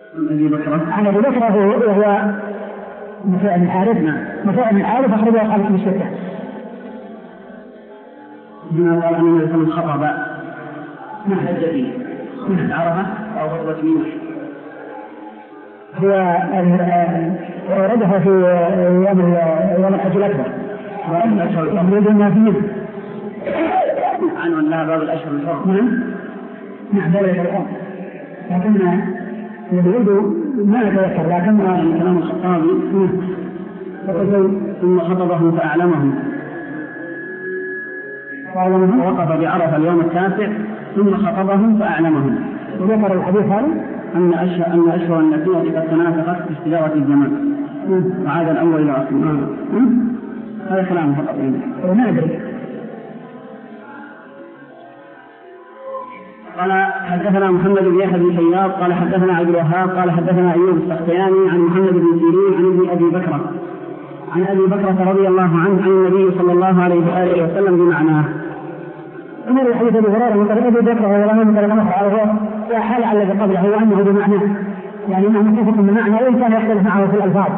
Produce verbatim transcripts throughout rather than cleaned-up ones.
عن أبي بكر وهو نفيع بن الحارث. نفيع بن الحارث أخرجه أصحاب الكتب الستة. هنا قال أنه يكون خطب حج فيه عرفة أو خطبة ميناء. هو أوردها في يوم يوم الحج الأكبر يريد الناس منه عنه أنها باب الأشهر الحرم. نعم نعم باب الأشهر الحرم، لكن يريد ما أتذكر لكن كلام الخطابي ثم خطبه فأعلمهم ووقف بعرفة اليوم التاسع ثم خطبهم فأعلمهم. وذكر الحديث هذا أن أشهر أن أشهر النبي قد تناسخت في استدارة الزمان وعاد الأول إلى أصله. هذا كلام فقط وما أدري. قال حدثنا محمد بن يحيى بن حياب قال حدثنا عبد الوهاب قال حدثنا أيوب السختياني عن محمد بن سيرين عن ابن أبي بكر عن أبي بكر رضي الله عنه عن النبي صلى الله عليه وآله وسلم بمعناه. أمر حديث أبي هريرة من طريق أبي بكر رضي الله عنه من طريق أخرى على وحال على الذي قبله وأنه بمعناه، يعني أنه متفق بمعنى وإن كان يختلف معه في الألفاظ.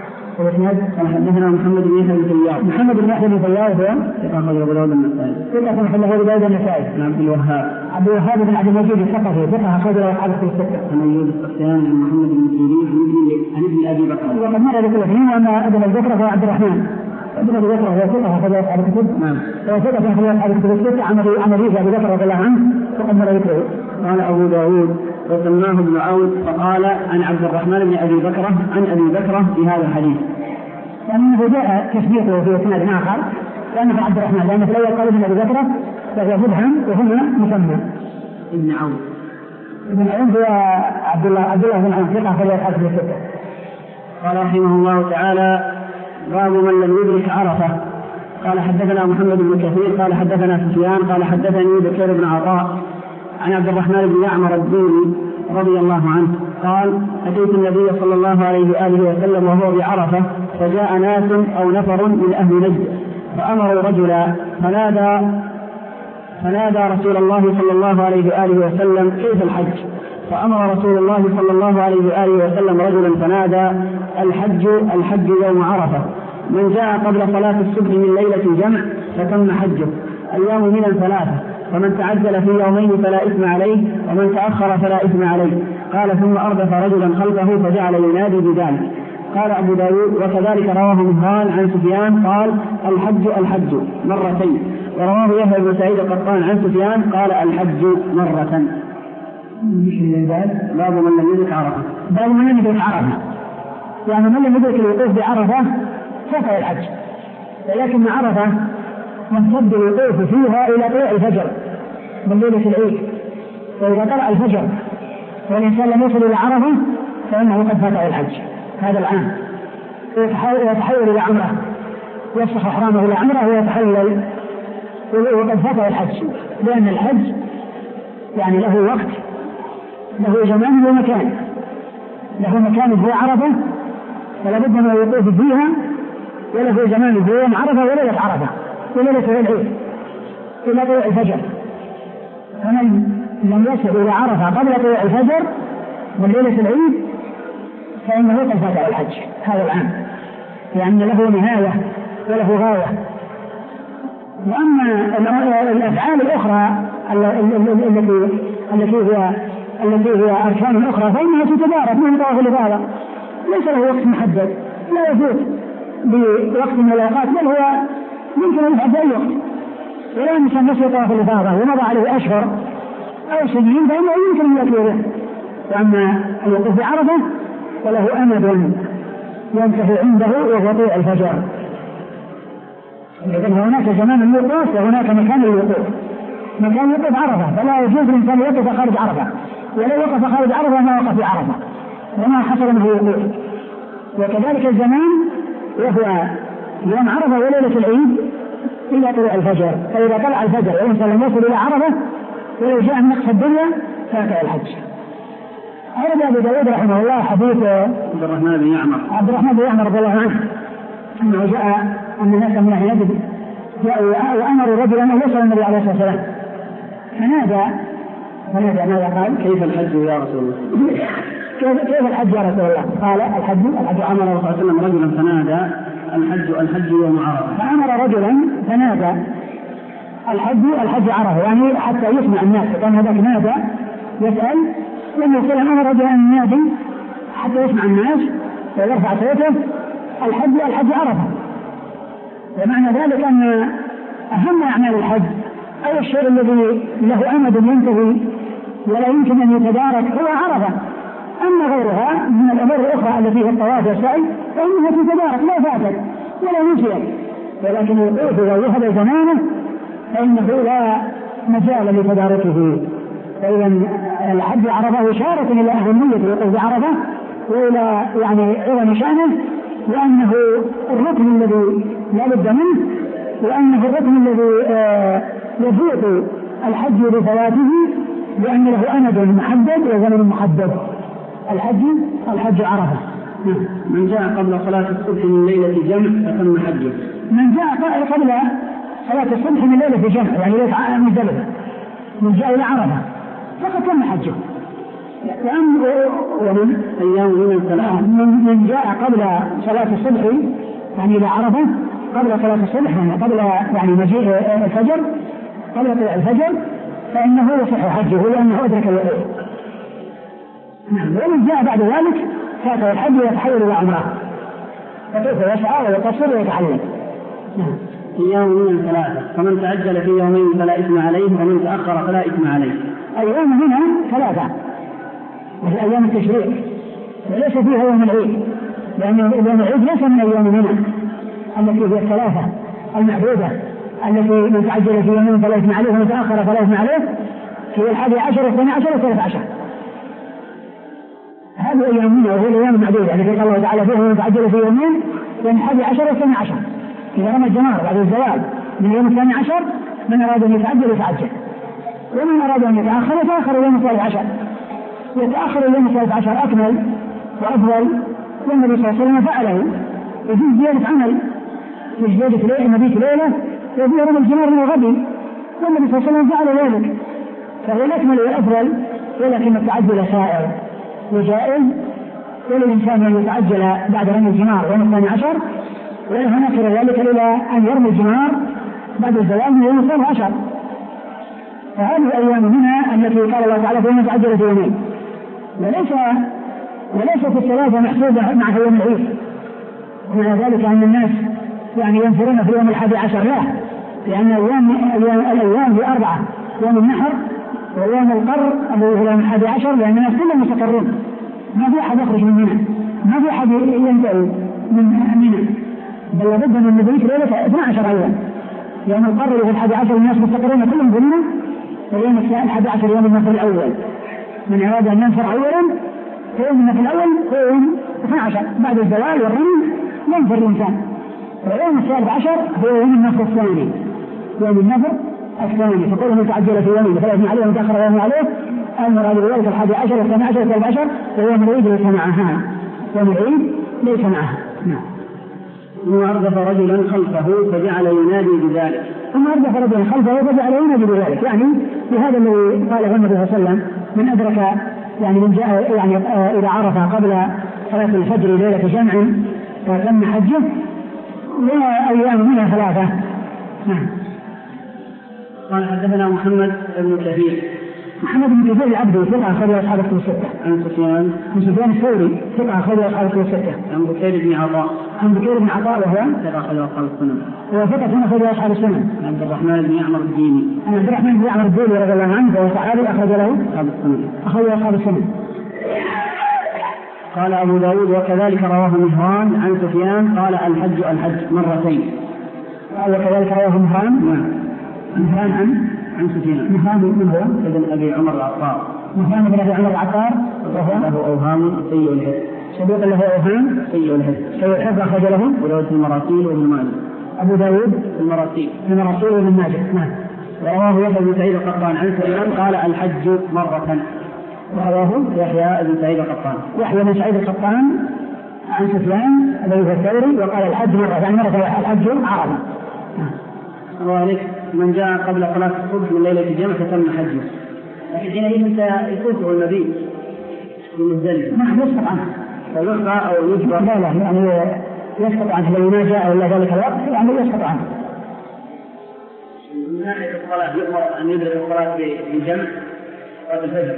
قال حدثنا محمد بن يحيى بن حياب محمد بن يحيى بن حياب هو ثقة أخرجه أبو داود النسائي. ثقة أخرجه أبو داود النسائي. عن عبد الوهاب عبد الوهاب بن عبد المجيد الثقفي ثقة أخرجه أصحاب الكتب الستة. عن أيوب السختياني عن محمد بن سيرين عن ابن أبي بكر. وقد مر ذكر الاثنين وأن ابن أبي بكر هو عبد الرحمن. ابن أبي بكر هو ثقة أخرجه أصحاب الكتب. نعم. هو ثقة أخرجه أصحاب الكتب الستة عن عن أبي بكر رضي الله عنه وقد مر ذكره. قال أبو داود وسماه ابن عون فقال عن عبد الرحمن بن أبي بكر عن أبي بكر في هذا الحديث. لأنه جاء تثبيته في إسناد آخر لأنه عبد الرحمن لأنه في الأول قال ابن أبي بكر فهو مبهم وهنا مسمى ابن عون. ابن عون هو عبد الله عبد الله بن عون ثقة أخرجه أصحاب الكتب. قال رحمه الله تعالى باب من لم يدرك عرفة. قال حدثنا محمد بن كثير قال حدثنا سفيان قال حدثني بكير بن عطاء عن عبد الرحمن بن يعمر الدوري رضي الله عنه قال أتيت النبي صلى الله عليه وآله وسلم وهو بعرفة فجاء ناس أو نفر من أهل نجد فأمروا رجلا فنادى فنادى رسول الله صلى الله عليه وآله وسلم كيف الحج؟ فأمر رسول الله صلى الله عليه وآله وسلم رجلا فنادى الحج الحج يوم عرفة من جاء قبل صلاة الصبح من ليلة جمع فتم حجه أيام من ثلاثة فمن تعجل في يومين فلا إثم عليه ومن تأخر فلا إثم عليه. قال ثم أردف رجلا خلفه فجعل ينادي بذلك. قال أبو داود وكذلك رواه مهران عن سفيان قال الحج الحج مرتين ورواه يحيى بن سعيد القطان عن سفيان قال الحج مرة. باب من لم يدرك عرفة. باب من لم يدرك عرفة يعني من لم يدرك الوقوف بعرفة فات الحج، ولكن عرفة يمتد الوقوف فيها إلى طلوع الفجر من ليلة العيد، وإذا طلع الفجر والإنسان لم يصل إلى عرفة فإنه قد فات الحج هذا العام، ويتحول إلى عمرة يفسخ إحرامه إلى عمرة ويتحلل وقد فات الحج، لأن الحج يعني له وقت له زمان ومكان، له مكان هو عرفة فلا بد من الوقوف فيها، وله زمان هو يوم عرفة وليلة عرفة وليلة العيد إلى طلوع الفجر. فمن لم يصل إلى عرفة قبل طلوع الفجر من ليلة العيد فإنه قد فات الحج هذا العام، لأن له نهاية وله غاية. وأما الأفعال الأخرى التي التي هي التي هي أركان أخرى فإنها تتبارك من طواف الإفاضة، ليس له وقت محدد لا يفوت بوقت من الأوقات، بل هو يمكن أن يفعل بأي وقت، ولا يمكن نسي طواف الإفاضة ومضى عليه أشهر أو سنين فإنه يمكن أن يأتي به. وأما الوقوف بعرفة فله أمد ينتهي عنده وهو طلوع الفجر. إذن هناك زمان الوقوف وهناك مكان الوقوف. مكان وقف عرفة فلا يجوز الإنسان يقف خارج عرفة، ولو وقف خارج عرفة ما وقف في عرفة وما حصل منه وقوف. وكذلك الزمان وهو يوم عرفة وليلة العيد إلى طلوع الفجر، فإذا طلع الفجر والإنسان لم يصل إلى عرفة ولو جاء من نقص الدنيا فات الحج. هذا أبو داود رحمه الله حديث عبد الرحمن بن يعمر عبد الرحمن بن يعمر رضي الله عنه أنه جاء أن الناس من أهل نجد جاءوا وأمروا رجلا أن يصل النبي عليه الصلاة والسلام فنادى فنادى ماذا قال؟ كيف الحج يا رسول الله؟ كيف كيف الحج يا رسول الله؟ قال الحج الحج أمر صلى الله عليه وسلم رجلا فنادى الحج الحج يوم عرفة. فأمر رجلا فنادى الحج الحج عرفة، يعني حتى يسمع الناس، فكان هذاك نادى يسأل، لما يقول أمر رجلا أن ينادي حتى يسمع الناس ويرفع صوته الحج الحج عرفة. ومعنى ذلك أن أهم أعمال الحج أو الشيء الذي له أمد ينتهي ولا يمكن أن يتدارك هو عرفة. أما غيرها من الأمور الأخرى التي في الطواف والسعي فإنها تتدارك لا فاتت ولا نسيت، ولكن الوقوف وذهب زمانه فإنه لا مجال لتداركه. فإذا الحج عرفة إشارة إلى أهمية الوقوف بعرفة وإلى يعني عظم شأنه، وأنه الركن الذي لا بد منه، وأنه الركن الذي يفوت الحج بفواته لأن له أمد محدد وزمن محدد. الحج الحج عرفة. من جاء قبل صلاة الصبح من ليلة جمع فتم حجه. من جاء قبل صلاة الصبح من ليلة جمع يعني ليلة مزدلفة من جاء إلى عرفة فقد تم حجه. ومن أيام من ثلاثة من جاء قبل صلاة الصبح يعني إلى عرفة قبل صلاة الصبح يعني قبل يعني مجيء الفجر قبل طلوع الفجر فإنه يصح حجه لأنه أدرك الوقوف. ومن جاء بعد ذلك فاته الحج ويتحول إلى عمره فكيف يسعى ويقصر ويتحلل. أيام من ثلاثة فمن تعجل في يومين فلا إثم عليه ومن تأخر فلا إثم عليه. أيام هنا ثلاثة وهي أيام التشريق وليس فيها يوم العيد، لأن يوم العيد ليس من أيام هنا التي هي الثلاثة المعدودة التي من تعجل في يومين فلا إثم عليه ومن تأخر فلا إثم عليه في الحادي عشر والثاني عشر والثالث عشر. هذه أيام هنا وهي الأيام المعدودة التي قال الله تعالى فيها من تعجل في يومين بين الحادي عشر والثاني عشر. إذا رمى الجمار بعد الزوال من يوم الثاني عشر من أراد أن يتعجل يتعجل، ومن أراد أن يتأخر يتأخر اليوم الثالث عشر. يتأخر اليوم الثالث عشر أكمل وأفضل، والنبي صلى الله عليه وسلم فعله وفي زيادة عمل في زيادة ليلة مبيت ليلة وفي رمى الجمار من الغد، والنبي صلى الله عليه وسلم فعل ذلك فهو الأكمل والأفضل، ولكن التعجل سائر وجائز، وللإنسان أن يتعجل بعد رمي الجمار يوم الثاني عشر وله نكر ذلك إلى أن يرمي الجمار بعد الزوال من يوم الثالث عشر. فهذه الأيام هنا التي قال الله تعالى فيها تعجل في يومين، وليس وليست الثلاثة محسوبة مع يوم العيد، ومع ذلك أن الناس يعني ينفرون في يوم الحادي عشر لا، لأن الأيام الأيام في أربعة: يوم النحر ويوم القر الذي هو يوم الحادي عشر، لأن الناس كلهم مستقرون ما في أحد يخرج من منى، ما في أحد ينتهي من منى، بل لابد من مبيت ليلة اثنا عشر أيام. يوم القر اللي هو الحادي عشر الناس مستقرون كلهم في منى، ويوم الحادي عشر يوم النفر الأول. من أراد أن ينفر أولا فيوم النفر الأول هو يوم اثنا عشر بعد الزوال والرمي ينفر الإنسان، ويوم الثالث عشر هو يوم النفر الثاني يوم النفر الثاني. فقوله من تعجل في يومين فلا إثم عليه ومن تأخر يوم عليه المراد بذلك الحادي عشر والثاني عشر والثالث عشر ويوم العيد ليس معها، يوم العيد ليس معها. نعم. ثم أردف رجلا خلفه فجعل ينادي بذلك. ثم أردف رجلا خلفه فجعل ينادي بذلك، يعني بهذا الذي قاله النبي صلى الله عليه وسلم: من أدرك يعني من جاء يعني إلى عرفة قبل صلاة الفجر ليلة جمع فتم حجه. وأيام منها ثلاثة. نعم. قال حدثنا محمد بن كثير. محمد بن كثير العبدي ثقة أخرج أصحاب الكتب الستة. عن سفيان عن سفيان الثوري ثقة أخرج أصحاب الكتب الستة. عن بكير بن عطاء. عن بكير بن عطاء وهو ثقة أخرج أصحاب السنن. هو ثقة أخرج أصحاب السنن. عن عبد الرحمن بن يعمر الديني. عن عبد الرحمن بن يعمر الديني رضي الله عنه وهو صحابي أخرج له أصحاب السنن. أخرج أصحاب السنن. قال أبو داود وكذلك رواه مهران عن سفيان قال الحج الحج مرتين. وكذلك رواه مهران. نعم. مهران عن عن سفيان. مهران من هو؟ ابن أبي عمر العطار. مهران بن أبي عمر العطار وهو له أوهام سيء الحفظ. صدوق له أوهام سيء الحفظ. سيء الحفظ أخرج له وداود في المراسيل وابن ماجه. أبو داود في المراسيل في المراسيل وابن ماجه. نعم. ورواه يحيى بن سعيد القطان عن سفيان قال الحج مرة. ورواه يحيى بن سعيد القطان. يحيى بن سعيد القطان عن سفيان الذي هو الثوري وقال الحج مرة، يعني مرة الحج عرفة. وذلك من جاء قبل صلاة الصبح من ليلة الجمعة فتم حجه. لكن حينئذ انت يفوته المبيت نعم يسقط عنه فيلقى أو يجبر. لا لا يعني يسقط عنه لو ما جاء إلا ذلك الوقت يعني يسقط عنه. من ناحية الصلاة يؤمر أن يدرك الصلاة بجمع صلاة الفجر.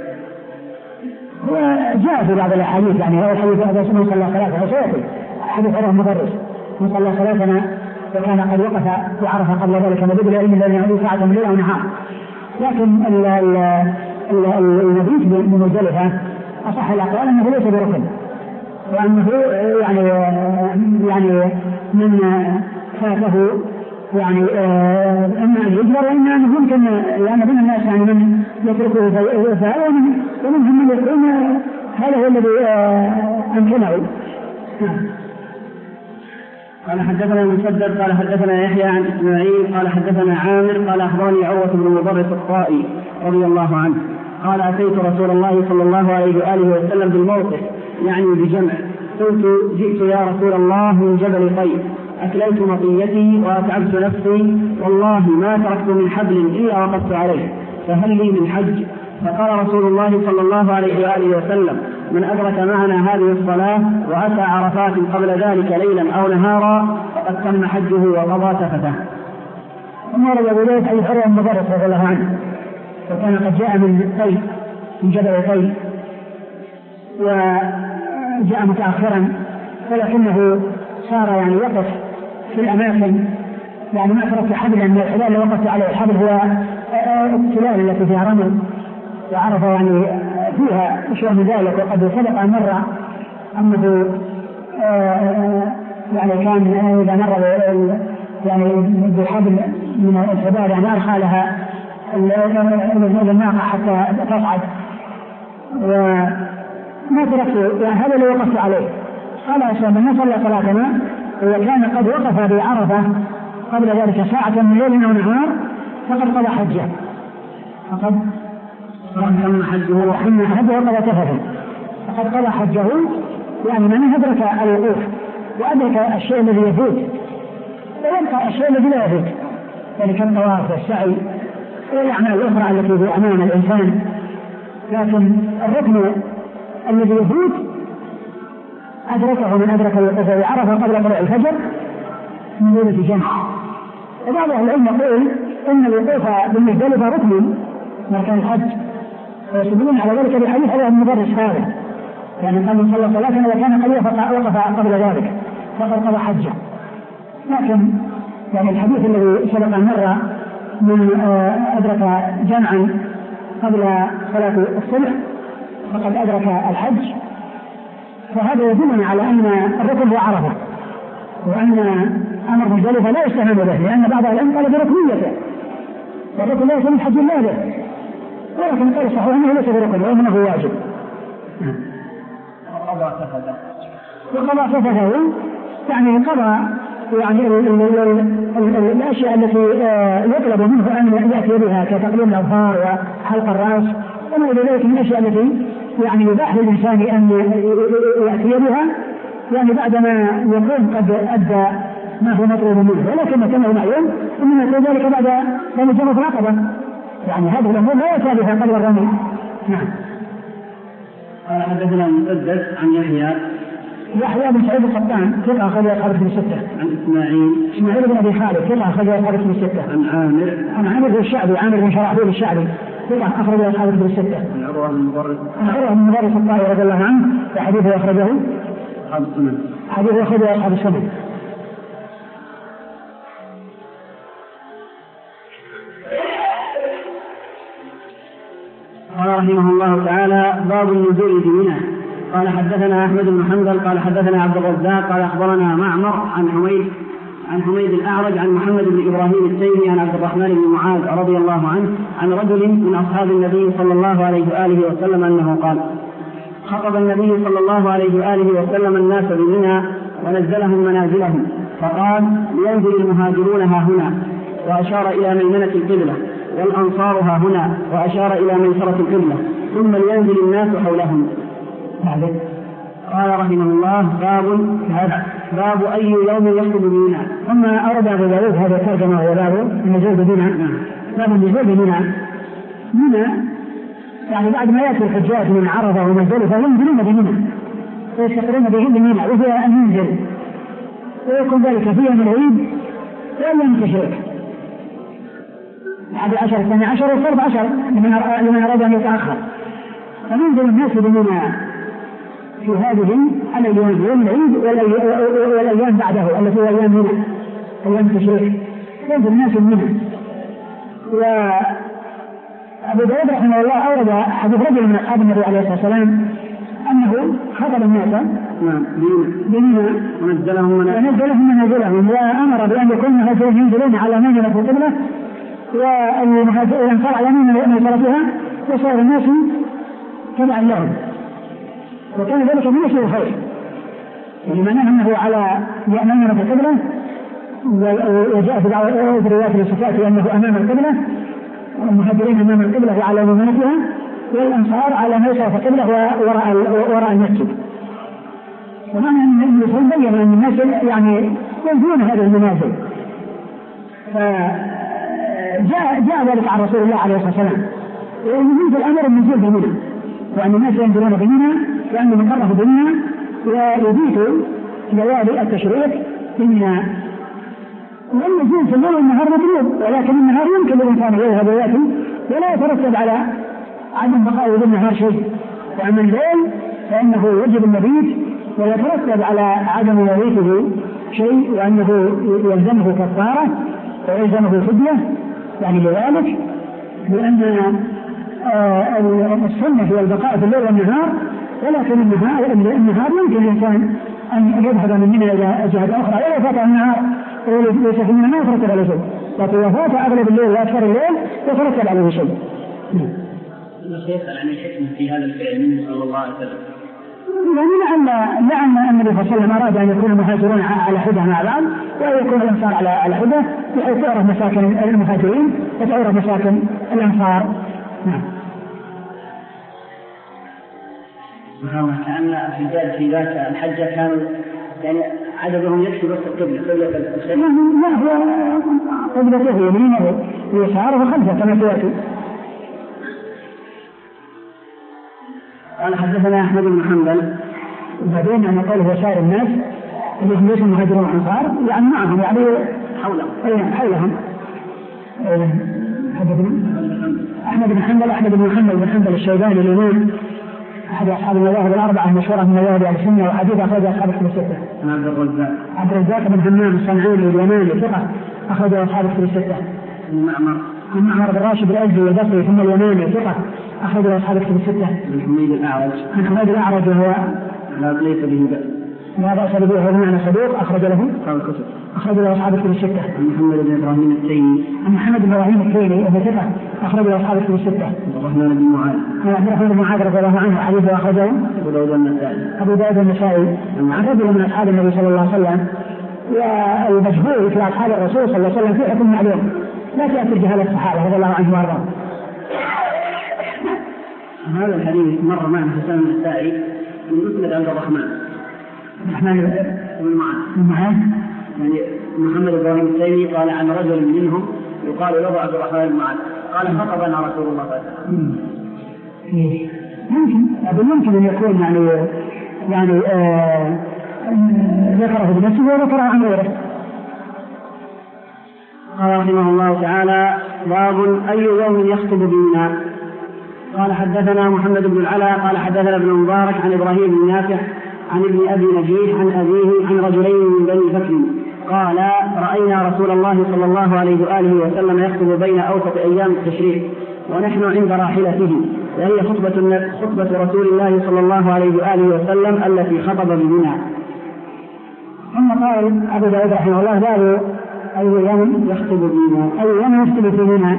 وجاء في بعض الأحاديث يعني هذا الحديث هذا اسمه صلى ثلاثة وسيأتي حديث عروة المدرس من صلى ثلاثنا وكان قد وقف وعرف قبل ذلك مدد العلم الذي يعود ساعة من ليلة ونهار. لكن المبيت بمزدلفة أصح الأقوال أنه ليس بركن وأنه يعني يعني من فاته يعني إما أن يجبر وإما أنه ممكن لأن من الناس يعني من يتركه فهذا ومنهم من يقول هذا هو الذي أمكنه. قال حدثنا مسدد قال حدثنا يحيى عن إسماعيل قال حدثنا عامر قال أخبرني عروة بن مضرس الطائي رضي الله عنه قال أتيت رسول الله صلى الله عليه وآله وسلم بالموقف يعني بجمع قلت جئت يا رسول الله من جبل طيب أكليت مطيتي وأتعبت نفسي والله ما تركت من حبل إلا وقفت عليه فهل لي من حج؟ فقال رسول الله صلى الله عليه وآله وسلم من أدرك معنا هذه الصلاة وأتى عرفات قبل ذلك ليلا أو نهارا فقد تم حجه وقضى سفته. ثم ورد أبو داود حديث عروة بن مضرس رضي الله عنه وكان قد جاء من طيب من جبل طيب وجاء متأخرا ولكنه صار يعني وقف في الأماكن يعني ما ترك حبلا من الحلال اللي وقفت عليه. الحبل هو التلال التي فيها رمل وعرف يعني فيها شيء من ذلك. وقد سبق مرة أنه يعني كان إذا مر يعني بالحبل من الحبال يعني أرخى لها الناقة حتى تصعد وما تركت يعني هذا اللي وقفت عليه. قال أسلام من صلى صلاتنا وكان قد وقف بعرفة قبل ذلك ساعة من ليل أو نهار فقد قضى حجه فقد تم حجه وحن حجه وقضى سفره فقد قضى حجه يعني من أدرك الوقوف وأدرك الشيء الذي يفوت ويبقى الشيء الذي لا يفوت يعني كالطواف والسعي والأعمال الأخرى التي في أمام الإنسان. لكن الركن الذي يفوت أدركه من أدرك الوقوف وعرفه قبل طلوع الفجر من دون جمع. وبعض أهل العلم يقول إن الوقوف بالمزدلفة ركن من أركان الحج ويستدلون على ذلك بالحديث عروة بن مضرس هذا يعني قال من صلى صلاة وكان قد وقف قبل ذلك فقد قضى حجه. لكن يعني الحديث الذي سبق مرة من أدرك جمعا قبل صلاة الصبح فقد أدرك الحج فهذا يدلنا على أن الركن هو عرفة وأن أمر مزدلفة لا يستهان به لأن بعض العلم قال بركنيته والركن لا يسمى الحج الله به ولكن قال صحيح أنه ليس بركن وأنه واجب. وقضى سفته وقضى سفته يعني قضى يعني الأشياء التي يطلب منه أن يأتي بها كتقليم الأظفار وحلق الرأس وما إلى ذلك من الأشياء التي يعني يباح للإنسان أن يأتي بها يعني بعدما يكون قد أدى ما هو مطلوب منه. ولكن كما معلوم إنما يقول ذلك بعد أن جمع العقبة يعني هذه الأمور لا يأتي بها قبل الرمي. نعم. قال حدثنا مسدد عن يحيى يحيى بن سعيد القطان ثقة أخرج أصحاب الكتب الستة. عن إسماعيل إسماعيل بن أبي خالد ثقة أخرج أصحاب الكتب الستة. عن عامر عن عامر بن الشعبي عامر بن شراحيل الشعبي ثقة أخرج أصحاب الكتب الستة. عن عروة بن مضرس عن عروة بن مضرس الطائي رضي الله عنه وحديثه أخرجه أصحاب السنن حديثه أخرجه أصحاب السنن. قال رحمه الله تعالى باب النزول بمنى. قال حدثنا أحمد بن حنبل قال حدثنا عبد الرزاق قال أخبرنا معمر عن حميد عن حميد الأعرج عن محمد بن إبراهيم التيمي عن عبد الرحمن بن معاذ رضي الله عنه عن رجل من أصحاب النبي صلى الله عليه وآله وسلم أنه قال خطب النبي صلى الله عليه وآله وسلم الناس بمنى ونزلهم منازلهم فقال لينزل المهاجرون ها هنا وأشار إلى ميمنة القبلة والأنصار ها هنا وأشار إلى ميسرة القبلة ثم لينزل الناس حولهم. قال رحمه الله باب هذا باب أي يوم يخطب بمنى. ثم أورد أبو داود هذا الترجمة وهو باب النزول بمنى. باب النزول بمنى منى يعني بعد ما يأتي الحجاج من عرفة ومزدلفة ينزلون بمنى ويستقرون بهم بمنى وفيها أن ينزل، ويكون ذلك في يوم العيد وأيام التشريق بعد العشر الثاني عشر والفرض عشر لمن أراد أن يتأخر، فننزل الناس بمنى في هذه الأيام يوم العيد والأيام بعده التي هي أيام منى أيام التشريق ينزل الناس بمنى. وأبو داود رحمه الله أورد حديث رجل من أصحاب النبي عليه الصلاة والسلام أنه خطب الناس بمنى ونزلهم منازلهم وأمر بأن يكون المهاجرين ينزلون على ميمنة القبلة والأنصار على ميمنتها وصار الناس تبعا لهم، وكان ذلك من أشياء الخير يعني معناه أنه على ميمنة القبلة، وجاء في رواية الصفات أنه أمام القبلة والمهاجرين أمام القبلة وعلى ميمنتها والأنصار على ميسرة القبلة وراء وراء المسجد. ومعنى أن النبي صلى الله عليه وسلم بين أن الناس يعني ينزلون هذه المنازل، فجاء جاء ذلك عن رسول الله عليه الصلاة والسلام ويجوز الأمر النزول بمنى، وأن الناس ينزلون بمنى وأن المقرف بمنى ويبيت ليالي التشريق بمنى. والنزول في الليل والنهار مطلوب، ولكن النهار يمكن للإنسان يذهب ويأتي ولا يترتب على عدم بقائه بالنهار شيء، وأما الليل فإنه يجب المبيت ويترتب على عدم مبيته شيء، وأنه يلزمه كفارة ويلزمه فدية يعني لذلك، لأن السنة هي البقاء في الليل والنهار، ولكن النهار النهار يمكن الإنسان أن يذهب من منى إلى جهة أخرى ولا فات النهار وليس في منى ما يترتب عليه شيء، لكن إذا فات أغلب الليل وأكثر الليل يترتب عليه شيء. الشيخ عن الحكمة في هذا الفعل منه صلى الله عليه وسلم. يعني لعل لعل النبي صلى الله عليه وسلم أراد أن يكون المهاجرون على حدة مع بعض وأن يكون الأنصار على على حدة بحيث تعرف مساكن المهاجرين وتعرف مساكن الأنصار. نعم. كأن الحجاج في ذاك الحجة كانوا يعني عددهم يكفي بس القبلة قبلة الشيخ. لا هو قبلته يمينه ويساره وخلفه كما سيأتي. قال حدثنا أحمد بن حنبل وبعدين أن قوله سائر الناس الذين ليسوا مهاجرون والأنصار يعني معهم يعني حولهم أي حولهم. أحمد بن حنبل أحمد بن محمد بن حنبل الشيباني الإمام أحد أصحاب المذاهب الأربعة المشهورة من مذاهب أهل السنة وحديث أخرج أصحاب الكتب الستة. عبد الرزاق عبد الرزاق بن همام الصنعاني اليماني ثقة أخرج أصحاب الكتب الستة. معمر عن معمر بن راشد الأزدي البصري ثم اليماني ثقة أخرج أصحاب الكتب الستة. عن حميد الأعرج عن حميد الأعرج وهو لا ليس به بأس لا بأس به وهو بمعنى صدوق أخرج له أصحاب الكتب أخرج له أصحاب الكتب الستة. عن محمد بن إبراهيم التيمي عن محمد بن إبراهيم التيمي وهو ثقة أخرج له أصحاب الكتب الستة. عبد الرحمن بن معاذ عبد الرحمن بن معاذ رضي الله عنه حديثه أخرجه أبو داود النسائي أبو داود النسائي عن رجل من أصحاب النبي صلى الله عليه وسلم، والمجهول في أصحاب الرسول صلى الله عليه وسلم في حكم معلوم لا تأثر جهالة الصحابة رضي الله عنهم وارضاهم. هذا الحديث مر معنا حسان النسائي من مسند عبد الرحمن الرحمن بن معاذ يعني محمد بن إبراهيم التيمي قال عن رجل منهم يقال له عبد الرحمن بن معاذ قال خطبنا رسول الله صلى الله عليه وسلم. ممكن أبو ممكن أن يكون يعني يعني آه ذكره بنفسه وذكره عن غيره. قال رحمه الله تعالى باب أي يوم يخطب بمنى. قال حدثنا محمد بن العلاء قال حدثنا ابن مبارك عن إبراهيم بن نافع عن ابن أبي نجيح عن أبيه عن رجلين من بني بكر قال رأينا رسول الله صلى الله عليه وآله وسلم يخطب بين أوسط أيام التشريق ونحن عند راحلته، وهي خطبة, خطبة رسول الله صلى الله عليه وآله وسلم التي خطب بمنى. ثم قال أبو داود رحمه الله باب أي يوم يخطب بمنى أي يوم يخطب في منى.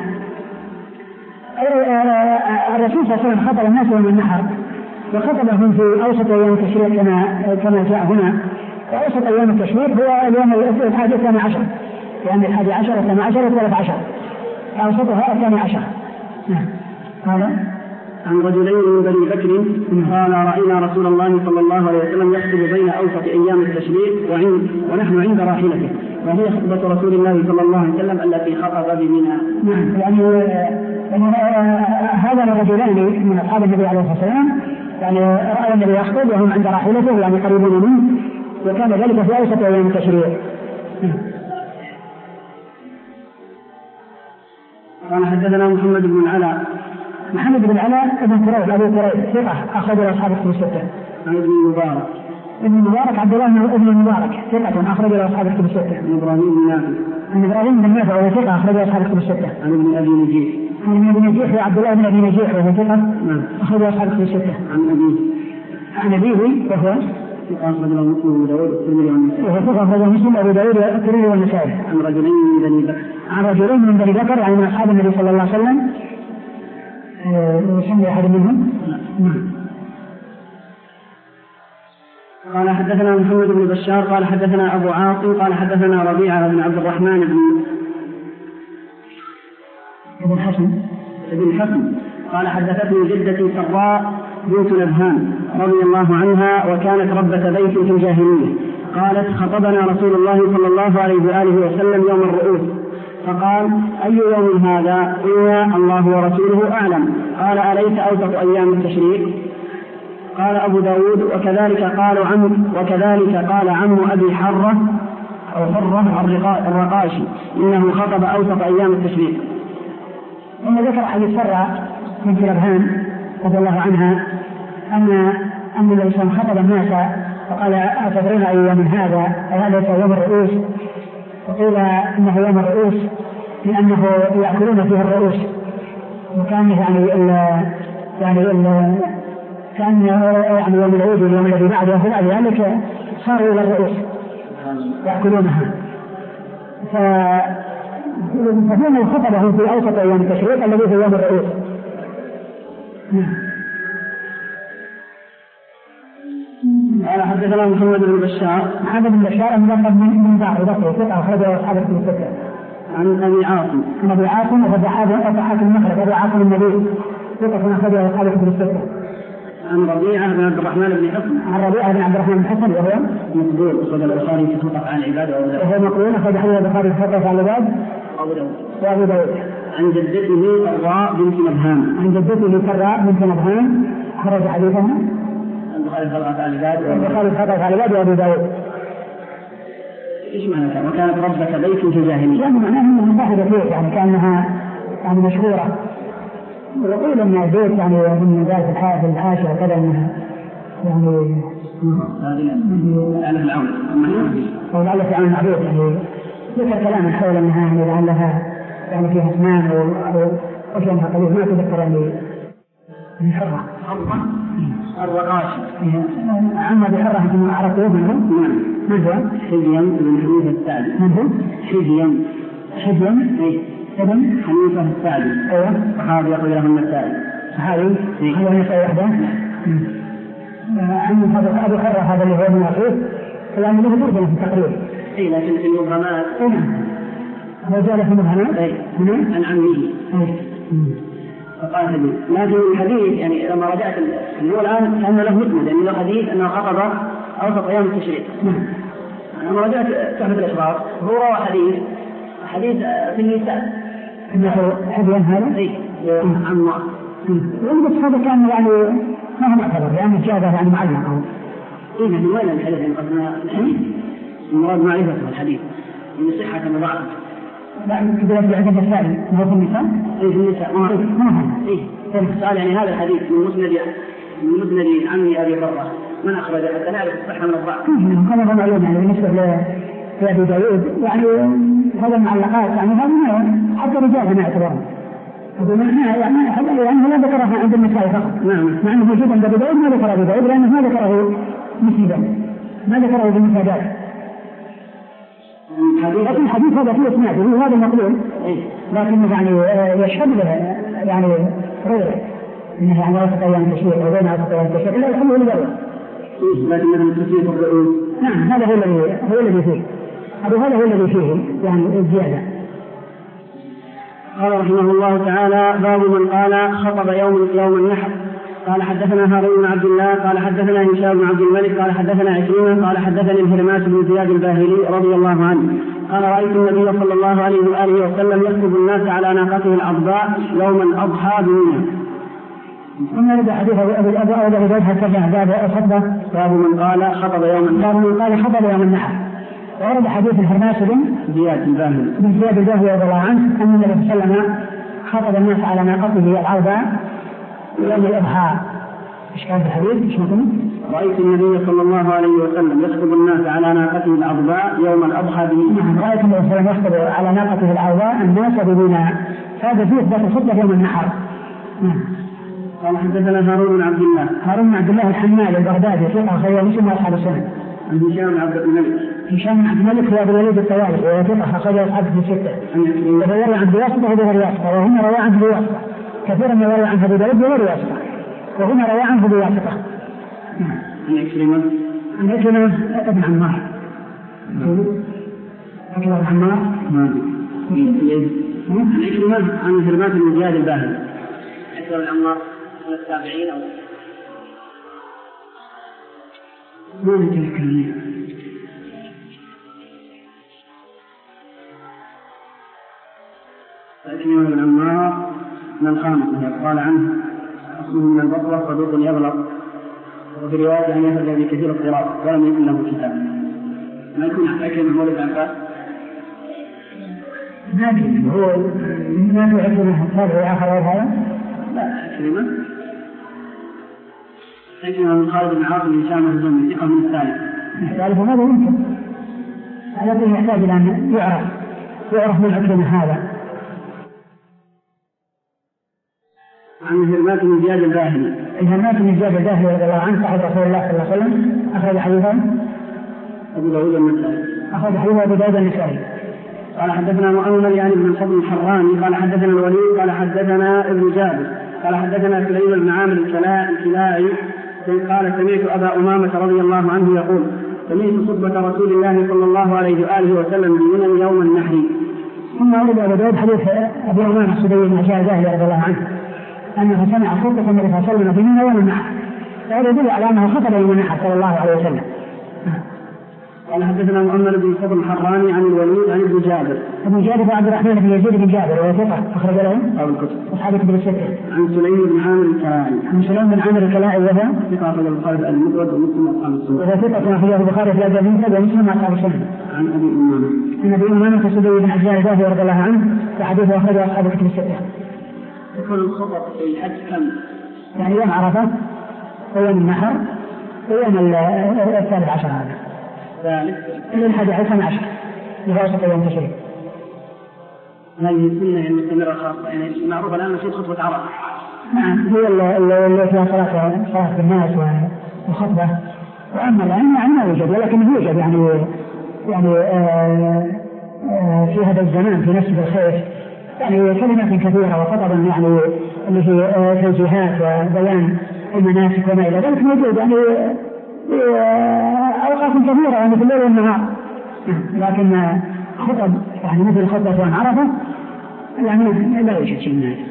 الرسول صلى الله عليه وسلم خطب الناس يوم النحر وخطبهم في أوسط أيام التشريق كما كما جاء هنا. وأوسط أيام التشريق هو اليوم الحادي الثاني عشر يعني الحادي عشر الثاني عشر والثالث عشر أوسطها الثاني عشر. قال عن رجلين من بني بكر قال رأينا رسول الله صلى الله عليه وسلم يخطب بين أوسط أيام التشريق وعند ونحن عند راحلته، وهي خطبة رسول الله صلى الله عليه وسلم التي خطب بمنى. نعم، يعني هذا الرجلين من أصحاب النبي عليه الصلاة والسلام يعني رأى النبي يخطب وهم عند راحلته يعني قريبون منه، وكان ذلك في أوسط أيام التشريق. قال حدثنا محمد بن العلاء. محمد بن العلاء ابن قريب أبو قريب ثقة أخرج له أصحاب الكتب الستة. عن ابن المبارك. ابن المبارك عبد الله بن المبارك ثقة أخرج له أصحاب الكتب الستة. عن إبراهيم بن نافع. عن إبراهيم بن نافع وهو ثقة أخرج له أصحاب الكتب الستة. عن ابن أبي نجيح. عن ابن أبي نجيح عبد الله بن أبي نجيح وهو ثقة أخرج له أصحاب الكتب الستة. عن أبيه. عن أبيه وهو أخرج له مسلم وأبو داود والترمذي والنسائي. وهو ثقة أخرج له مسلم وأبو داود والترمذي والنسائي. عن رجلين من بني بكر. عن رجلين من بني بكر يعني من أصحاب النبي صلى الله عليه وسلم. يسمي أحد منهم. قال حدثنا محمد بن بشار قال حدثنا أبو عاصم قال حدثنا ربيعة بن عبد الرحمن بن ابن حسن ابن حسن قال حدثتني جدتي سراء بنت نبهان رضي الله عنها وكانت ربة بيت في الجاهلية، قالت خطبنا رسول الله صلى الله عليه وآله وسلم يوم الرؤوس فقال أي يوم هذا؟ قلنا الله ورسوله أعلم. قال أليس أوسط أيام التشريق؟ قال أبو داود وكذلك قال عم وكذلك قال عم أبي حرة أو حرة الرقاشي إنه خطب أوسط أيام التشريق. ثم ذكر حديث سراء بنت نبهان رضي الله عنها أن أن النبي صلى الله عليه وسلم خطب الناس فقال أتدرون أي يوم هذا؟ هذا يوم الرؤوس. وقيل إنه يوم الرؤوس لأنه يأكلون فيه الرؤوس، وكان يعني ال يعني ال كان يعني يوم العيد واليوم الذي بعده وبعد ذلك صاروا إلى الرؤوس يأكلونها. فهنا خطبه في أوسط أيام التشريق الذي في يوم الرؤوس. قال حدثنا محمد بن بشار. محمد بن بشار ملقب من دار بصري ثقة أخرجه أصحاب الكتب الستة. عن أبي عاصم. عن أبي عاصم وضحاك المخرج أبي عاصم النبي ثقة أخرجه أصحاب الكتب الستة. عن ربيعة بن عبد الرحمن بن حسن. عن ربيعة بن عبد الرحمن بن حسن وهو مقبول أخرج البخاري في خطبة عن العباد وهو مقبول أخرج حديث البخاري في خطبة عن العباد وأبو داود. عن جدته سراء بنت نبهان. عن جدته سراء بنت نبهان أخرج حديثها البخاري في خطبة عن العباد والبخاري في خطبة عن العباد وأبو داود. إيش معنى وكانت ربة بيت في الجاهلية؟ يعني معناه أنها صاحبة بيت يعني كأنها يعني مشهورة. ويقول أن البيت يعني من ذات الحافل الحاشية وكذا أنها يعني هذه العون أو لعل في عون العبيد يعني ذكر كلاما حول أنها يعني لعلها يعني فيها اسمان أو أشياء قليل ما تذكر يعني من حرة الرقاشي عما بحرة هم عرفوه منهم. نعم. من هو؟ حزيم بن حنيفة السعدي. من هو؟ حزيم حزيم إيه ابن حنيفة السعدي. أيوه صحابي يقول له النسائي. صحابي هذا النسائي وحده. عن هذا أبو حرة هذا اللي هو من أخيه لأنه له درجة في التقرير. إيه لكن في المبهمات. هو جاء في المبهمات. إيه عن عمه. إيه. فقال لي لكن الحديث يعني لما رجعت هو الآن كان له مسند يعني له حديث أنه خطب أوسط أيام التشريق. لما رجعت تحفة الأشراف هو روى حديث حديث في النساء إنه حديث هذا. إيه عمه. بس هذا كان يعني ما هو معتبر لأنه جاء يعني معلق أو. إيه من وين الحديث يعني قصدنا الحديث المراد معرفة الحديث من صحة وضعف. لا كده العدد الثاني هو في النساء. إيه في النساء ما إيه السؤال يعني هذا الحديث من مسند من مسند عمي أبي حرة من أخرجه حتى نعرف الصحة من الضعف. هذا معلوم يعني بالنسبة لأبي داود يعني هذا المعلقات يعني هذا حتى رجال ما يعتبرون. يعني يعني لا ذكرها عند النساء فقط. نعم. مع أنه موجود عند أبي داود ما ذكر أبي داود لأنه ما ذكره مسندا ما ذكره بالمسندات. لكن الحديث هذا فيه اسناد وهذا مقبول. لكن يعني يشهد له يعني غيره انه يعني وسط ايام التشريق او بين وسط ايام التشريق لا يحله الا لكن من تسليط الرؤوس. نعم هذا هو الذي هو الذي فيه هذا هذا هو الذي فيه يعني الزياده. قال رحمه الله تعالى: باب من قال خطب يوم يوم النحر. قال حدثنا هارون بن عبد الله قال حدثنا هشام بن عبد الملك قال حدثنا عكرمة قال حدثني الهرماس بن زياد الباهلي رضي الله عنه قال: رأيت النبي صلى الله عليه وآله وسلم يخطب الناس على ناقته العضباء يوم الأضحى بمنى. ثم رد حديث أبي أبي أبي داود ترجع باب الخطبة. باب من قال خطب يوم النحر. باب من قال خطب يوم النحر. ورد حديث الهرماس بن زياد الباهلي بن زياد الباهلي رضي الله عنه أن النبي صلى الله عليه وسلم خطب الناس على ناقته العضباء يوم الأضحى. ايش كان الحديث؟ ايش مكتوب؟ رأيت النبي صلى الله عليه وسلم يخطب الناس على ناقته العضباء يوم الأضحى بمنى. نعم، رأيت النبي صلى الله عليه وسلم يخطب على ناقته العضباء الناس بمنى. هذا فيه إثبات الخطبة يوم النحر. نعم. قال حدثنا هارون بن عبد الله. هارون بن عبد الله الحمال البغدادي ثقة أخرجه مسلم وأصحاب السنن. عن هشام بن عبد الملك. هشام بن عبد الملك هو أبو الوليد الطوالي وهو ثقة أخرجه أصحاب في ستة. إذا يروي عن بواسطة وغير بواسطة، وهنا روى عنه بواسطة. كثيرا ما يروي عنه أبو داود وغير بواسطة، وهنا روى عنه بواسطة. عن عكرمة. عن عكرمة ابن عمار. عكرمة بن عمار. عن عكرمة عن الهرماس بن زياد الباهلي. عكرمة بن عمار من التابعين أو ما نتذكر. عكرمة بن عمار من الخامسة قال عنه أصله من البصرة صدوق يغلط، وفي رواية أن يخرج به كثير القراء ولم يكن له كتاب. ما يكون عكرمة مولد عباس؟ ما أدري هو ما في عكرمة تابع آخر أو هذا؟ لا عكرمة عكرمة من خالد بن عاصم بن هشام الزهري ثقة من الثالث. الثالث ماذا يمكن؟ الذي يحتاج إلى أن يعرف يعرف من عكرمة هذا. عن الهرماس بن زياد الباهلي. الهرماس بن زياد الباهلي رضي الله عنه صاحب رسول الله صلى الله عليه وسلم أخرج حديثا أبو داود النسائي. أخرج حديث أبو داود النسائي. قال حدثنا مؤمل يعني بن الفضل الحراني قال حدثنا الوليد قال حدثنا ابن جابر قال حدثنا سليم بن عامر الكلاعي قال سمعت أبا أمامة رضي الله عنه يقول: سمعت خطبة رسول الله صلى الله عليه وآله وسلم بمنى يوم النحر. ثم ورد أبو داود حديث أبي أمامة السدي بن الباهلي رضي الله عنه أنه سمع خطبة النبي صلى الله عليه وسلم بمنى يوم النحر، فهذا يدل على أنه خطب يوم النحر صلى الله عليه وسلم. قال حدثنا محمد بن فضل الحراني عن الوليد عن ابن جابر. ابن جابر عبد الرحمن بن يزيد بن جابر وهو ثقة أخرج له أصحاب الكتب. أصحاب الكتب الستة. عن سليم بن عامر الكلاعي. عن سليم بن عامر الكلاعي وهو ثقة أخرج البخاري المفرد ومسلم وأصحاب السنن. وهو ثقة أخرج البخاري في الأدب المفرد ومسلم وأصحاب السنن. عن أبي أمامة. عن أبي أمامة السدي بن الباهلي رضي الله عنه وحديثه أخرجه أصحاب الكتب الستة. يكون الخطب في الحج كم؟ يعني يوم عرفة ويوم النحر ويوم الثالث عشر هذا. ذلك إلى الحادي عشر عشر لغاية يوم تشريق. هذه السنة يعني مستمرة خاصة يعني معروفة الآن نشيد خطبة عرفة. نعم هي اللي فيها صلاة صلاة الناس والخطبة. وأما الآن يعني ما يوجد، ولكن يوجد يعني يعني آآ آآ في هذا الزمان في نفس الخير يعني كلمات كثيرة وخطبا يعني اللي هي توجيهات وبيان المناسك وما إلى ذلك موجود يعني أوقات كثيرة يعني في الليل والنهار، لكن خطب يعني مثل خطبة يوم عرفة يعني لا يوجد شيء من هذا.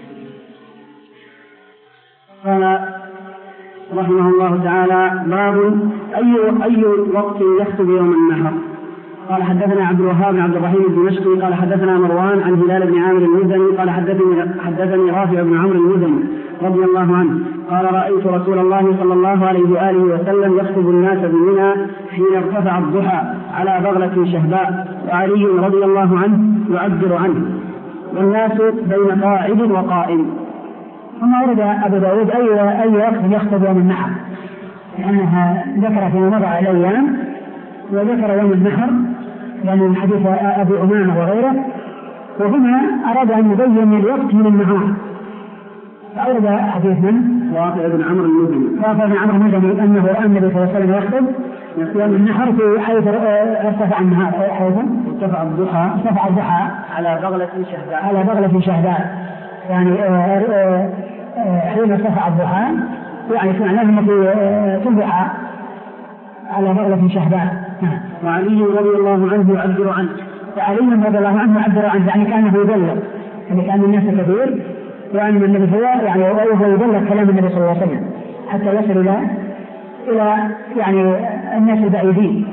قال رحمه الله تعالى: باب أي أي وقت يخطب يوم النحر. قال حدثنا عبد الوهاب بن عبد الرحيم الدمشقي قال حدثنا مروان عن هلال بن عامر المزني قال حدثني حدثني رافع بن عمرو المزني رضي الله عنه قال: رأيت رسول الله صلى الله عليه وآله وسلم يخطب الناس بمنى حين ارتفع الضحى على بغلة شهباء، وعلي رضي الله عنه يعبر عنه، والناس بين قاعد وقائم. ثم ورد أبو داود أي أي وقت يخطب يوم النحر، لأنها ذكر فيما مضى الأيام وذكر يوم النحر يعني من حديث أبي أمامة وغيره، وهنا أراد أن يبين الوقت من النهار. فأورد حديث من رافع بن عمرو المزني رافع بن عمرو المزني أنه رأى النبي صلى الله عليه وسلم يخطب يوم النحر في حيث ارتفع النهار حيث ارتفع الضحى ارتفع الضحى على بغلة شهباء على بغلة شهباء يعني حين ارتفع الضحى يعني معناه أنه تضحى على بغلة شهباء. وعلي رضي الله عنه يعبر عنه وعلي رضي الله عنه يعبر عنه يعني كأنه يبلغ يعني كان الناس كثير وأن النبي هو يعني وهو يبلغ كلام النبي صلى الله عليه وسلم حتى يصل إلى إلى يعني الناس البعيدين.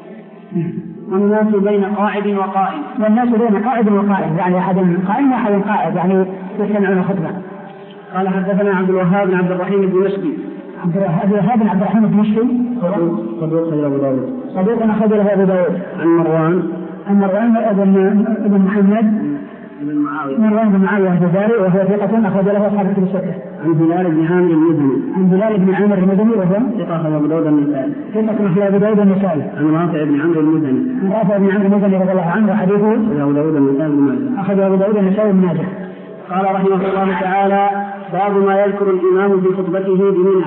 والناس بين قاعد وقائم. والناس بين قاعد وقائم يعني أحد قائم وأحد قاعد يعني يستمعون خطبة. قال حدثنا عبد الوهاب بن عبد الرحيم بن مشكي. عبد الوهاب بن عبد الرحيم بن مشكي صدوق أخرج أبو داود. صدوق أخرج له أبو داود. عن مروان عن مروان بن محمد بن معاوية. مروان بن معاوية الجزاري وهو ثقة أخرج له أصحاب الكتب الستة. عن هلال بن عامر المدني. عن هلال بن عامر المدني وهو ثقة أخرج أبو داود النسائي. ثقة أخرج أبو داود النسائي. عن رافع بن عمرو المدني. عن رافع بن عمرو المدني رضي الله عنه وحديثه أبو داود النسائي بن ماجه. أخرج أبو داود النسائي بن ماجه. قال رحمه الله تعالى باب ما يذكر الإمام في خطبته بمنى.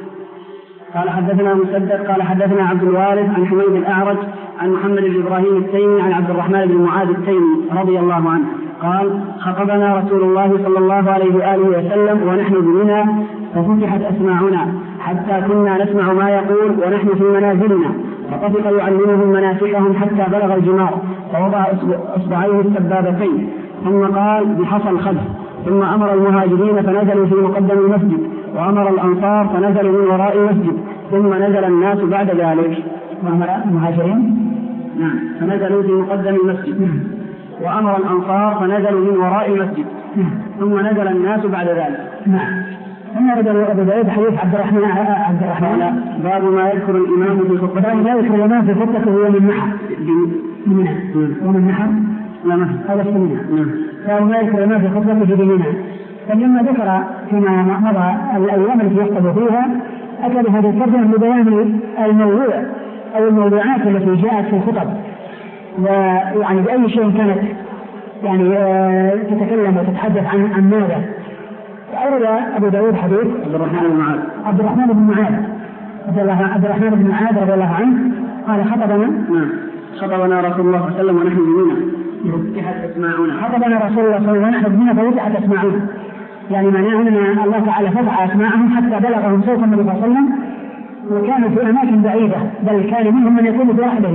قال حدثنا مسدد قال حدثنا عبد الوارث عن حميد الأعرج عن محمد بن إبراهيم التيمي عن عبد الرحمن بن معاذ التيمي رضي الله عنه قال خطبنا رسول الله صلى الله عليه وآله وسلم ونحن بمنى ففتحت أسماعنا حتى كنا نسمع ما يقول ونحن في منازلنا فطفق يعلمهم مناسكهم حتى بلغ الجمار فوضع إصبعيه السبابتين ثم قال بحصى الخلف ثم أمر المهاجرين فنزلوا في مقدم المسجد وأمر الأنصار فنزلوا من وراء المسجد ثم نزل الناس بعد ذلك. وأمر المهاجرين نعم فنزلوا في مقدم المسجد وأمر الأنصار فنزلوا من وراء المسجد ثم نزل الناس بعد ذلك. نعم. ثم رجل أبو داود حديث عبد الرحمن عبد الرحمن باب ما يذكر الإمام في خطبته. ما يذكر الإمام في خطبته هو من نحى من ومن نحى لا هذا السنة. باب ما يذكر الإمام في خطبته بمنى. فلما ذكر فيما مضى الأيام التي يخطب فيها أتى بهذه الترجمة لبيان الموضوع أو الموضوعات التي جاءت في الخطب ويعني بأي شيء كانت يعني تتكلم وتتحدث عن عن ماذا. فأورد أبو داود حديث عبد الرحمن بن معاذ عبد الرحمن بن معاذ رضي الله عبد الرحمن بن معاذ رضي الله عنه قال خطبنا نعم خطبنا رسول الله صلى الله عليه وسلم ونحن بمنى ففتحت أسماعنا. خطبنا رسول الله صلى الله عليه وسلم ونحن بمنى ففتحت أسماعنا يعني معناه أن الله تعالى فتح أسماعهم حتى بلغهم صوت النبي صلى الله عليه وسلم وكانوا في أماكن بعيدة بل كان منهم من يكون بوحده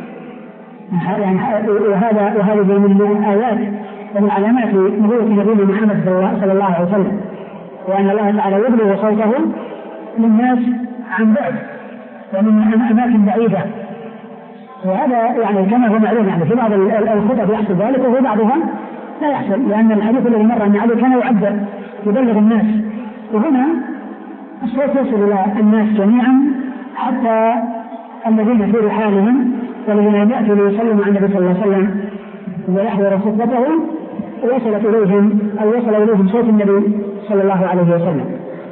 يعني وهذا وهذه من الآيات ومن علامات نبوة نبينا محمد صلى الله عليه وسلم وأن الله تعالى يبلغ صوته للناس عن بعد ومن أماكن بعيدة. وهذا يعني كما هو معلوم يعني في بعض الخطب يحصل ذلك وفي بعضها لا يحصل لأن الحديث الذي مر أن علي كان يعبر يبلغ الناس وهنا الصوت يصل إلى الناس جميعا حتى الذين في رحالهم والذين يأتوا ليسلموا على النبي صلى الله عليه وسلم ويحضر خطبته وصلت إليهم أو وصل إليهم صوت النبي صلى الله عليه وسلم.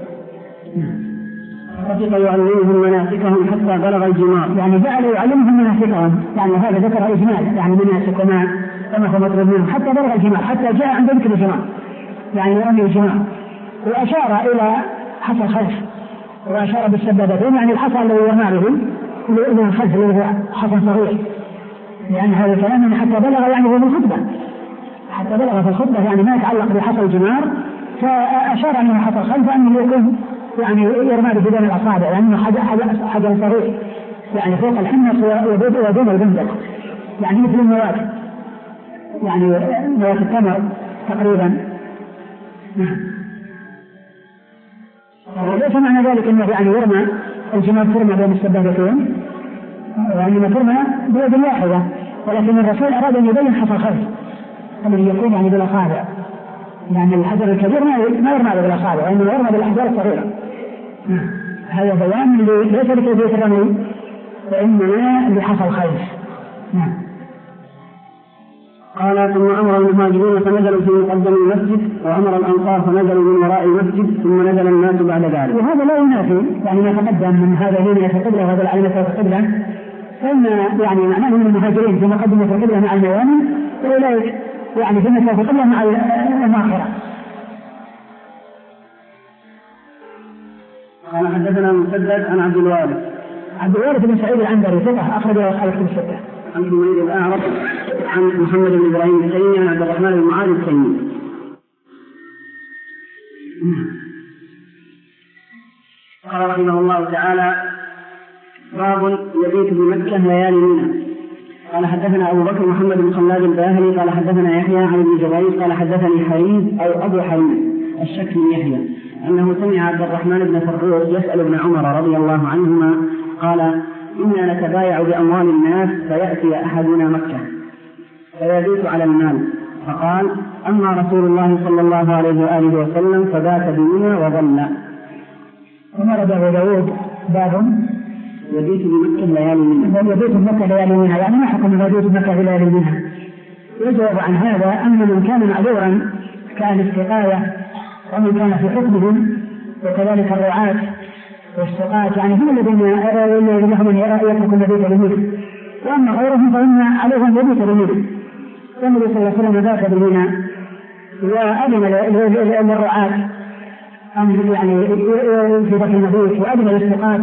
فطفق يعلمهم مناسكهم حتى بلغ الجمار يعني جعل يعلمهم مناسكهم يعني هذا ذكر إجمال يعني مناسك وما كما هو مطلوب منهم حتى بلغ الجمار حتى جاء عند ذكر الجمار يعني رمي الجمار وأشار إلى حصى الخلف وأشار بالسبابتين يعني الحصى الذي يرمى به إلى الخلف الذي هو حصى صغير يعني هذا الكلام حتى بلغ يعني هو الخطبة حتى بلغ في الخطبة يعني ما يتعلق بحصى الجمار فأشار أنه حصى الخلف أنه يكون يعني يرمى به بين الأصابع لأنه يعني حجر صغير يعني فوق الحنص ودون البندق يعني مثل المواد يعني مواد التمر تقريبا. وليس معنى ذلك أنه يعني يرمى الجمار ترمى بين السبابتين وإنما ترمى بيد واحدة ولكن الرسول أراد أن يبين حصى الخلف الذي يكون يعني بالأصابع يعني الحجر الكبير ما يرمى بالأصابع وإنما يرمى بالأحجار الصغيرة. هذا بيان ليس لكيفية الرمي وإنما لحصى الخلف. قال ثم أمر المهاجرين فنزلوا في مقدم المسجد وأمر الأنصار فنزلوا من وراء المسجد ثم نزل الناس بعد ذلك. وهذا لا ينافي يعني ما تقدم من هذا هنا يتقبله وهذا العلم يتقبله فإن يعني معناه من المهاجرين في مقدم يتقبله مع الموانئ وأولئك يعني في يتقبله مع المآخرة. قال حدثنا مسدد عن عبد الوارث عبد الوارث بن سعيد العنبري ثقة أخرج له أصحاب الكتب الستة. عن حميد الأعرج عن محمد بن إبراهيم التيمي عن عبد الرحمن بن معاذ التيمي. قال رحمه الله تعالى باب يبيت بمكة ليالي منى. قال حدثنا أبو بكر محمد بن خلاد الباهلي قال حدثنا يحيى عن ابن جريج قال حدثني حريز أو أبو حريز الشك من يحيى أنه سمع عبد الرحمن بن فروخ يسأل ابن عمر رضي الله عنهما قال إنا نتبايع بأموال الناس فيأتي أحدنا مكة فيبيت على المال فقال أما رسول الله صلى الله عليه وآله وسلم فبات بمنى وظل. ومرد أبو داود باب يبيت بمكة ليالي منى يبيت بمكة ليالي منى يعني ما حكم يبيت بمكة ليالي منى؟ يجواب عن هذا أن من كان معذورا كان السقاية ومن كان في حكمهم وكذلك الرعاة والسقاة يعني هم الذين لهم أن يتركوا المبيت بمنى، وأما غيرهم فإن عليهم يبيت بمنى. النبي صلى الله عليه وسلم ذاك بمنى وأذن للرعاة أن يعني في ذاك المبيت وأذن للسقاة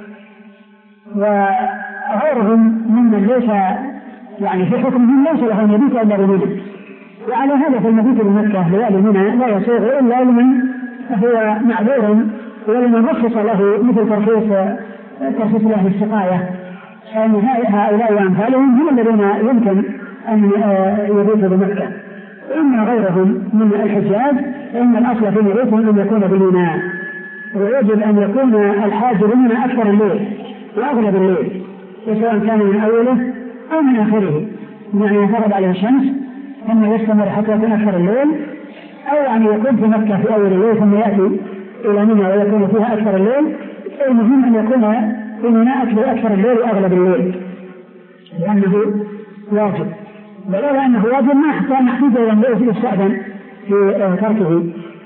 وغيرهم ممن ليس يعني في حكمهم ليس لهم يبيت إلا بمنى. وعلى هذا في المبيت بمكة ليالي منى لا يسوغ إلا لمن هو معذور ولمن رخص له مثل ترخيص ترخيص له السقاية، فإن هؤلاء وأمثالهم هم الذين يمكن أن يبيتوا بمكة. أما غيرهم من الحجاج فإن الأصل في مبيتهم أن يكون بمنى، ويجب أن يكون الحاج بمنى أكثر الليل وأغلب الليل سواء كان من أوله أو من آخره، يعني يفرض عليه الشمس ثم يستمر حتى يكون أكثر الليل، أو يعني يكون في مكة في أول الليل ثم يأتي إلى منى ويكون فيها أكثر الليل. المهم أن يكون في منى أكثر الليل وأغلب الليل لأنه واجب، ولولا أنه واجب ما حتى نحتاج إلى يستأذن في تركه،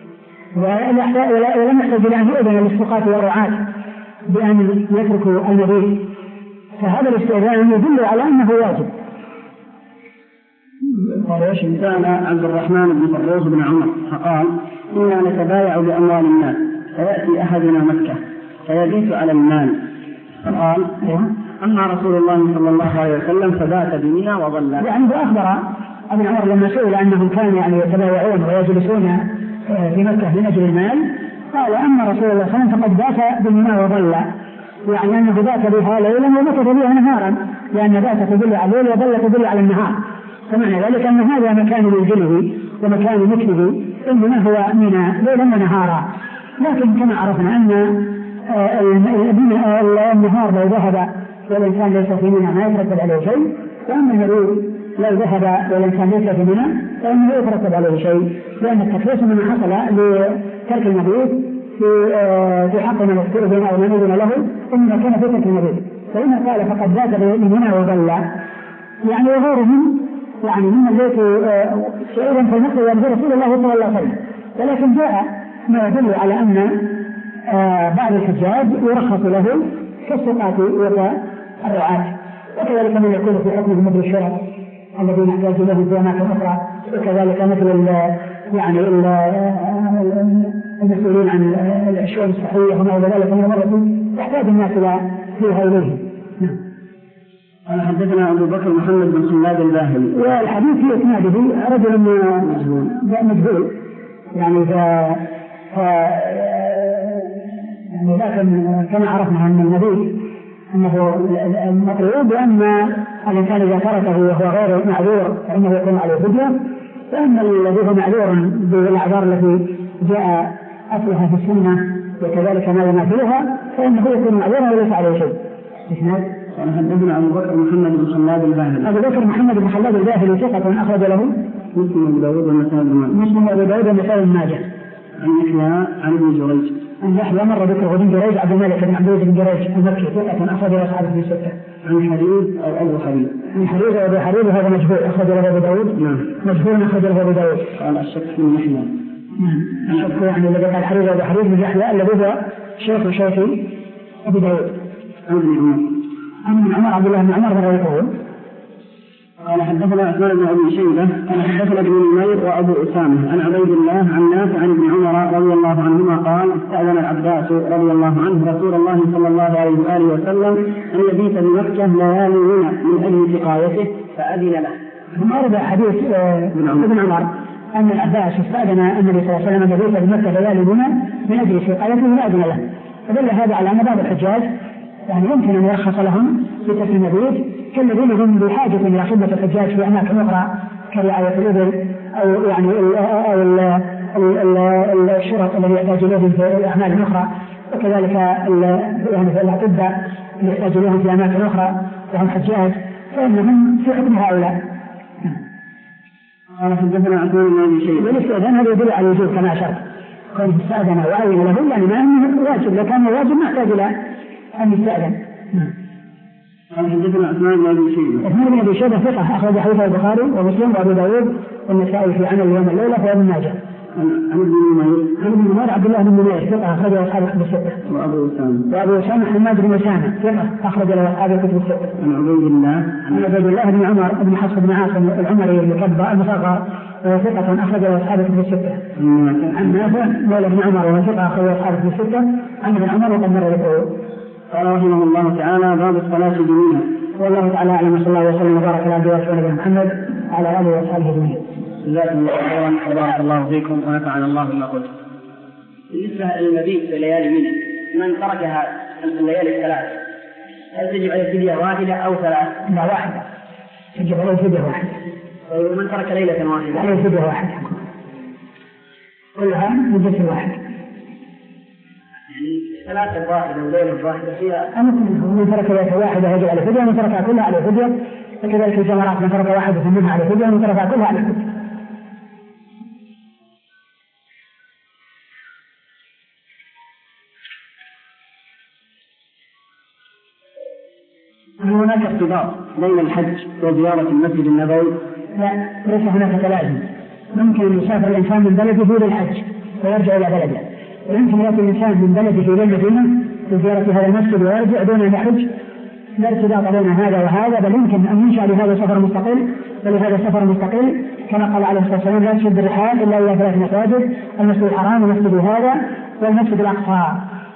ولم يحتاج إلى أن يؤذن للسقاة والرعاة بأن يتركوا المبيت، فهذا الاستئذان يدل على أنه واجب. قال سأل عبد الرحمن بن فروخ بن عمر فقال إنا نتبايع بأموال الناس فيأتي أحدنا مكة فيبيت على المال فقال أما رسول الله صلى الله عليه وسلم فبات بمنى وظل. يعني أخبر ابن عمر لما سئل أنهم كانوا يعني يتبايعون ويجلسون في مكة من أجل المال قال أما رسول الله صلى الله عليه وسلم فقد بات بمنى وظل، يعني أنه بات بها ليلا ومكث بها نهارا، لأن بات تدل على الليل وظل تدل على النهار، فمعنى ذلك أن هذا مكان منزله ومكان مكنه إنما هو منى ليلا ونهارا. لكن كما عرفنا أن النهار لو ذهب والإنسان ليس في منى ما يترتب عليه شيء، وأما الليل لو ذهب والإنسان ليس في منى فإنه يترتب عليه شيء، لأن التخليص من حصل لترك المبيت في في حق من استئذن أو من أذن له إنما كان في ترك المبيت، فإن قال فقد بات بمنى وظل يعني وغيرهم يعني من البيت شعورا في المكة يرجو رسول الله صلى الله عليه وسلم، ولكن جاء ما يدل على أن بعض الحجاج يرخص له كالسقاة والرعاة، وكذلك من يكون في حكم مثل الشرع الذين يحتاج له في أماكن أخرى، وكذلك مثل يعني المسؤولين عن الشؤون الصحية وما إلى ذلك من الأمور يحتاج الناس فيها إليه. قال حدثنا أبو بكر محمد بن خلاد الباهلي والحديث في إسناده رجل مجهول مجهول يعني ف يعني لكن كما عرفنا أن النبي أنه المطلوب بأن الإنسان إذا تركه وهو غير معذور فإنه يكون عليه فدية، فإن الذي هو معذور بالأعذار التي جاء أصلها في السنة وكذلك ما يماثلها فإنه يكون معذورا وليس عليه شيء. قال حدثنا أبو بكر محمد بن خلاد الباهلي أبو بكر محمد بن خلاد الباهلي ثقة أخرج له مسلم وأبو داود والنسائي بن ماجه مسلم وأبو داود والنسائي بن ماجه. عن يحيى عن ابن جريج عن يحيى مر ذكره بن جريج عبد الملك بن عبد العزيز بن جريج المكي ثقة أخرج له أصحابه في الستة. عن حريز أو أبو حريز عن حريز أو أبو حريز هذا مجهول أخرج له أبو داود. نعم مجهول أخرج له أبو داود. قال الشك في يحيى نعم الشك يعني الذي قال حريز أبو حريز بن يحيى الذي هو شيخ شيخ أبو داود. عن ابن عمر عن ابن عمر عبد الله بن عمر رضي الله عنه قال حدثنا عثمان بن ابي شيبه قال حدثنا ابن نمير وابو اسامه عن عبيد الله عن نافع عن ابن عمر رضي الله عنهما قال استاذن العباس رضي الله عنه رسول الله صلى الله عليه واله وسلم ان يبيت بمكه ليالي منى من اجل سقايته فاذن له. ثم ارد حديث ابن عمر ان العباس استاذن النبي صلى الله عليه وسلم ان يبيت بمكه ليالي منى من اجل سقايته فاذن له، فدل هذا على ان بعض الحجاج يعني يمكن أن يرخص لهم بترك المبيت كالذين هم بحاجة إلى خدمة الحجاج في أماكن أخرى كرعاية الإبل أو يعني أو الشرط الذي يحتاج إليه في أعمال أخرى، وكذلك يعني الأطباء اللي يحتاج إليهم في أماكن أخرى وهم حجاج، فإنهم في حكم هؤلاء. قال حدثنا عثمان بن ابي شيبه. والاستئذان هذا يدل على الوجوب كما شرط، كونه استأذن وأذن له يعني ما أنه واجب، لو كان واجب ما يحتاج إلى أن يستأذن. قال حدثنا عثمان بن ابي شيبه. عثمان بن ابي شيبه ثقة أخرج حديثه البخاري ومسلم وأبو داود والنسائي في عمل يوم الليلة وابن ماجه. عن ابن نمير. عن ابن نمير عبد الله بن نمير ثقة أخرج له أصحاب الكتب الستة. وأبو أسامة. وأبو أسامة حماد بن أسامة ثقة أخرج له أصحاب الكتب الستة. عن عبيد الله. عن عبيد الله بن عمر بن حفص بن عاصم العمري المكبر المصغر ثقة أخرج له أصحاب الكتب الستة. عن نافع مولى بن عمر وثقة أخرج له أصحاب الكتب الستة. عن ابن عمر وقد مر ذكره. قال رحمه الله تعالى باب الصلاة جميعا. والله تعالى أعلم صلى الله وسلم وبارك على عبده ورسوله محمد وعلى آله وصحبه أجمعين. جزاكم الله خيرا وبارك الله فيكم ونفعنا الله بما قلت. بالنسبة للمبيت في ليالي منى، من تركها الليالي الثلاث هل تجب عليه فدية واحدة أو ثلاث؟ لا واحدة، تجب عليه فدية واحدة. ومن ترك ليلة واحدة عليه فدية واحدة كلها من جنس واحد. يعني ثلاثة واحدة وليلة واحدة فيها. من ترك ليلة واحدة يجب عليه فدية، من تركها كلها عليه فدية، وكذلك الجمرات من ترك واحدة منها عليه فدية، ومن تركها كلها عليه فدية. هل هناك ارتباط بين الحج وزيارة المسجد النبوي؟ لا، ليس هناك تلازم. ممكن أن يسافر الإنسان من بلده إلى الحج ويرجع إلى بلده، ويمكن يأتي الإنسان من بلده إلى المدينة لزيارة هذا المسجد ويرجع دون أن يحج. لا ارتباط بين هذا وهذا، بل يمكن أن ينشأ لهذا سفر مستقل ولهذا سفر مستقل، كما قال عليه الصلاة والسلام: لا تشد الرحال إلا إلى ثلاث مساجد، المسجد الحرام والمسجد هذا والمسجد الأقصى.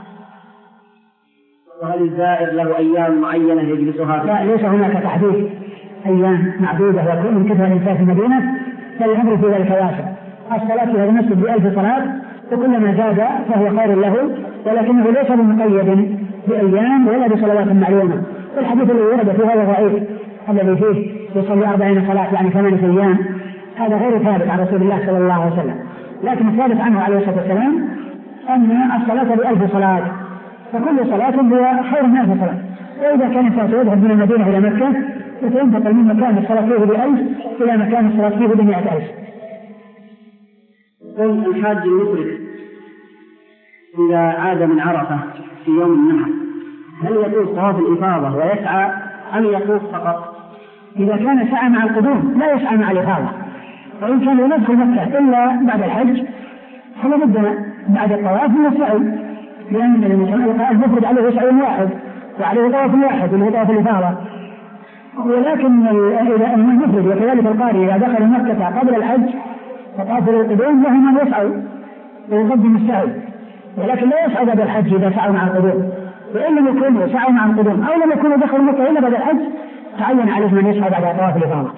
وهل الزائر له أيام معينة يجلسها؟ لا، ليس هناك تحديد أيام معدودة يكون كثر الإنسان في المدينة، بل الأمر في ذلك واسع. الصلاة في هذا المسجد بألف صلاة، وكلما زاد فهو خير له، ولكنه ليس بمقيد بأيام ولا بصلوات معلومة. والحديث الذي ورد في هذا ضعيف، الذي فيه يصلي أربعين صلاة يعني ثمانية أيام، هذا غير ثابت عن رسول الله صلى الله عليه وسلم. لكن الثابت عنه عليه الصلاة والسلام أن الصلاة بألف صلاة، فكل صلاة هي خير من ألف صلاة. وإذا كان الإنسان يذهب من المدينة إلى مكة فينتقل من مكان الصلاة فيه بألف إلى مكان الصلاة فيه بمئة ألف. الحاج المفرد إذا عاد من عرفة في يوم النحر هل يطوف طواف الإفاضة ويسعى أم يطوف فقط؟ إذا كان سعى مع القدوم لا يسعى مع الإفاضة، وإن كان لا يدخل مكة إلا بعد الحج فلا بد بعد الطواف من السعي، لأن المفرد عليه سعي واحد وعليه طواف واحد اللي هو طواف الإفاضة. ولكن إذا المفرد وكذلك القارئ إذا دخل مكة قبل الحج فطاف القدوم لهم أن يسعوا ويقدم السعي، ولكن لا يسعى بعد الحج إذا سعوا مع القدوم. وإن لم يكونوا سعوا مع القدوم أو لم يكونوا دخلوا مكة إلا بعد الحج تعين عليهم أن يسعى بعد طواف الإفاضة.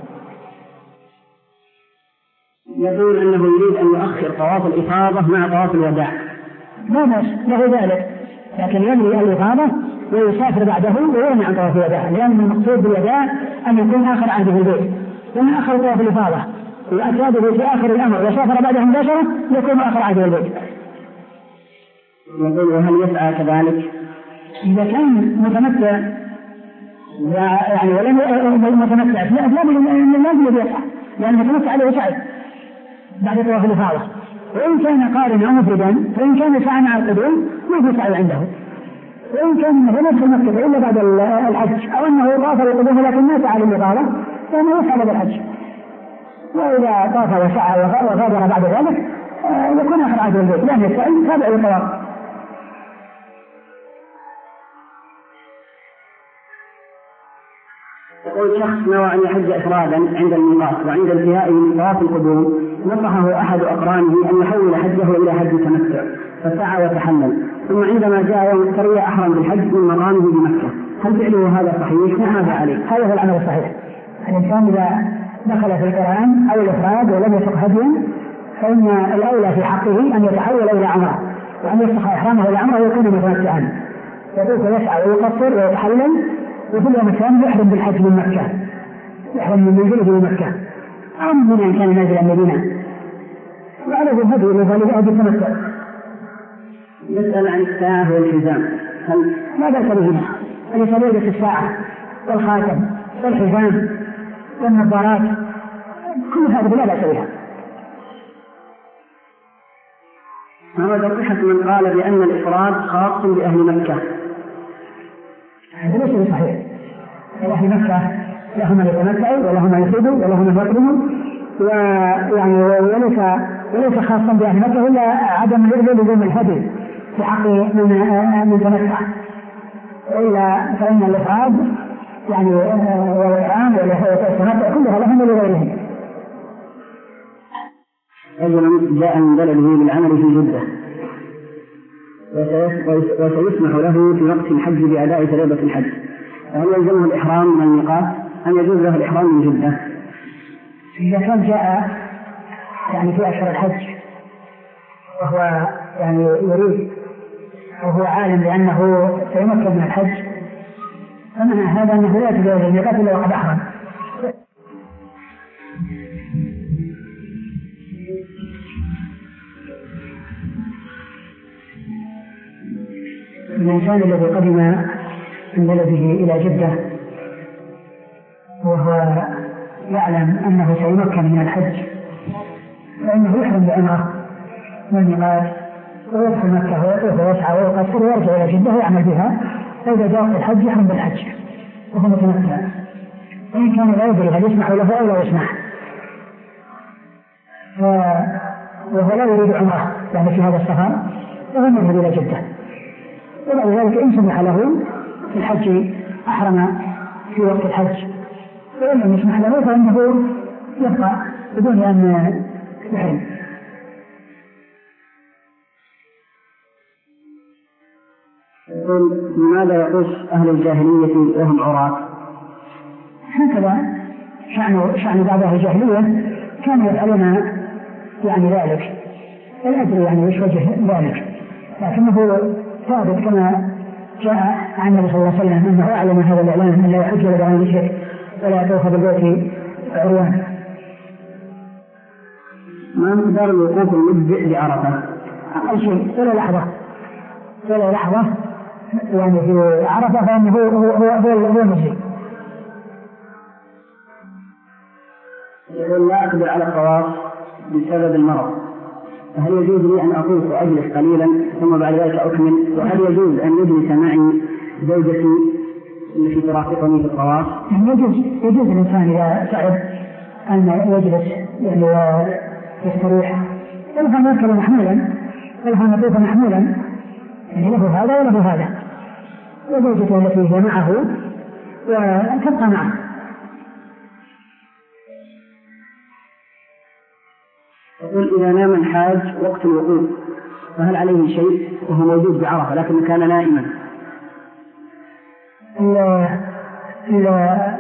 يقول أنه يريد أن يؤخر طواف الإفاضة مع طواف الوداع. لا بأس له ذلك، لكن يمضي الإفاضة ويسافر بعده ويرمي عن طواف الوداع، لأن المقصود بالوداع أن يكون آخر عهده البيت، ومن آخر طواف الإفاضة وأتابه في آخر الأمر وسافر بعده مباشرة يكون آخر عهده البيت. يقول وهل يسعى كذلك؟ إذا كان متمتع يعني ولم متمتع لا لازم يسعى، لأن المتمتع عليه سعي بعد طواف الإفاضة. وإن كان قارنا أو مفردا فإن كان سعى مع القدوم ما في سعي عنده، وإن كان لم يدخل مكة إلا بعد الحج أو أنه طاف القدوم لكن ما سعى للإفاضة فإنه يسعى بعد الحج. وإذا طاف وسعى وغادر بعد ذلك يكون آخر عهد البيت، لأن السعي تابع للطواف. يقول شخص نوى أن يحج إفرادا عند الميقات وعند انتهائه من طواف القدوم نصحه أحد أقرانه أن يحول حجه إلى حج تمتع فسعى وتحمل، ثم عندما جاء يوم التروية أحرم بالحج من مقامه بمكة، هل فعله هذا صحيح؟ ماذا عليه؟ هذا هو العمل الصحيح. الإنسان إذا دخل في القرآن أو الإفراد ولم يسق هديا فإن الأولى في حقه أن يتحول إلى عمرة وأن يسق إحرامه إلى عمرة ويكون متمتعا. يطوف ويسعى ويقصر ويتحلل، وفي اليوم الثاني يحرم بالحج من مكة، يحرم من منزله من مكة أو من أن كان نازلا مدينة، وعلى الهدي لذلك أبي تمتع. يسأل عن الساعة والحزام، هل ما بأس بهما؟ أن يلبس الساعة والخاتم والحزام والنظارات، كل هذا لا بأس بها. هذا صحة من قال بأن الإفراد خاص بأهل مكة؟ هذا ليس بصحيح. أهل مكة لهم يتمتعوا ولهم يصيبوا ولهم يقرموا، ويعني وليس وليس خاصا بأهل مكة إلا عدم لزوم الهدي في حق من من تمتع، إلا فإن الإفراد يعني والإحرام والتمتع كلها لهم ولغيرهم. رجل جاء من بلده بالعمل في جدة وسيسمح له في وقت الحج بأداء فريضة الحج، فهل يلزمه الإحرام من الميقات أم يجوز له الإحرام من جدة؟ إذا كان جاء يعني في أشهر الحج وهو يعني يريد وهو عالم بأنه سيمكن من الحج، فمعنى هذا أنه لا يتجاوز الميقات إلا وقد أحرم. الإنسان الذي قدم من بلده إلى جدة وهو يعلم أنه سيمكن من الحج، فإنه يحرم بعمرة والميقات ويدخل مكة ويطوف ويسعى ويقصر ويرجع إلى جدة ويعمل بها، فإذا جاء الحج يحرم بالحج وهو متمتع. وإن كان لا يدري هل يسمح له أو لا يسمح، وهو لا يريد عمره يعني في هذا السفر، فهو يذهب إلى جدة، وبعد ذلك إن سمح له في الحج أحرم في وقت الحج، وإن لم يسمح له فإنه يبقى بدون أن يحرم. يقول لماذا يقص أهل الجاهلية وهم عراة؟ هكذا شأن شأن بعض أهل الجاهلية كانوا يفعلون يعني ذلك، لا أدري يعني وش وجه ذلك، لكنه ثابت كما جاء عن النبي صلى الله عليه وسلم أنه أعلم هذا الإعلان أن لا يحج ولا يدعون يشرك ولا يطوف بالبيت عريان. ما مقدار الوقوف المجزئ بعرفة؟ أقل شيء ولا لحظة ولا لحظة يعني في عرفة، فإنه هو هو هو هو مجزئ. يقول لا أقدر على الطواف بسبب المرض، فهل يجوز لي أن أطوف وأجلس قليلا ثم بعد ذلك أكمل؟ وهل يجوز أن يجلس معي زوجتي التي ترافقني في الطواف؟ يجوز يجوز الإنسان إذا تعب أن يجلس يعني يستريح، ولها يركب محمولا ولها يطوف محمولا، يعني له هذا وله هذا، وزوجته التي هي معه وتبقى معه. يقول إذا نام الحاج وقت الوقوف فهل عليه شيء وهو موجود بعرفة لكن كان نائما؟ لا لا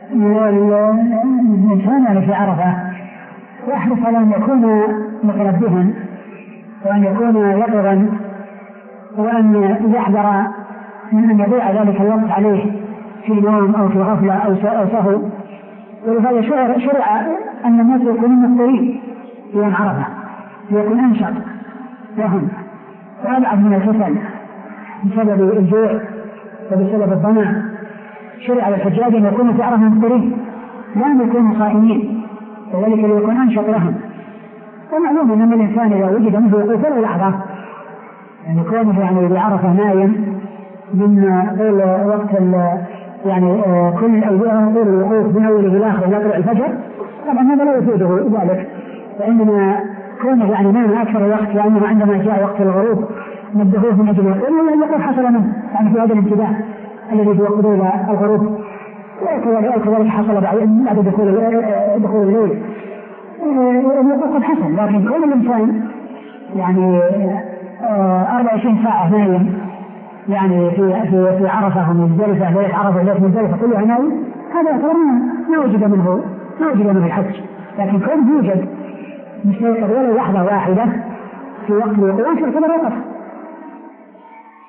الإنسان يعني في عرفة يحرص على أن يكون متنبها وأن يكون يقظا وأن يحذر من أن يضيع ذلك الوقت عليه في نوم أو في غفلة أو سهو. ولهذا شرع أن الناس يكونون مفطرين يوم عرفة ليكون أنشط لهم وأبعد من الكسل بسبب الجوع وبسبب الظمأ. شرع للحجاج أن يكونوا في عرفة مفطرين لا أن يكونوا صائمين، وذلك ليكون أنشط لهم. ومعلوم أن الإنسان إذا وجد منه وقوف ولا لحظة يعني كونه يعني بعرفة نايم من طول وقت يعني كل طول الوقوف من أوله إلى آخره إلى طلوع الفجر، طبعا هذا لا يفيده ذلك، فإنما كونه يعني نام أكثر الوقت لأنه عندما جاء وقت الغروب نبهوه من أجل يقول يقول حصل منه يعني في هذا الابتداء الذي هو قبيل الغروب، وكذلك حصل بعد دخول دخول الليل وقد حصل. لكن كون الإنسان يعني أربع وعشرين ساعة نايم يعني في في في عرفة ومزدلفة ليلة عرفة وليلة مزدلفة كلها نايم، هذا يعتبر ما وجد منه ما وجد منه الحج. لكن كون يوجد مستيقظ ولا لحظة واحدة في وقت الوقوف يعتبر وقف.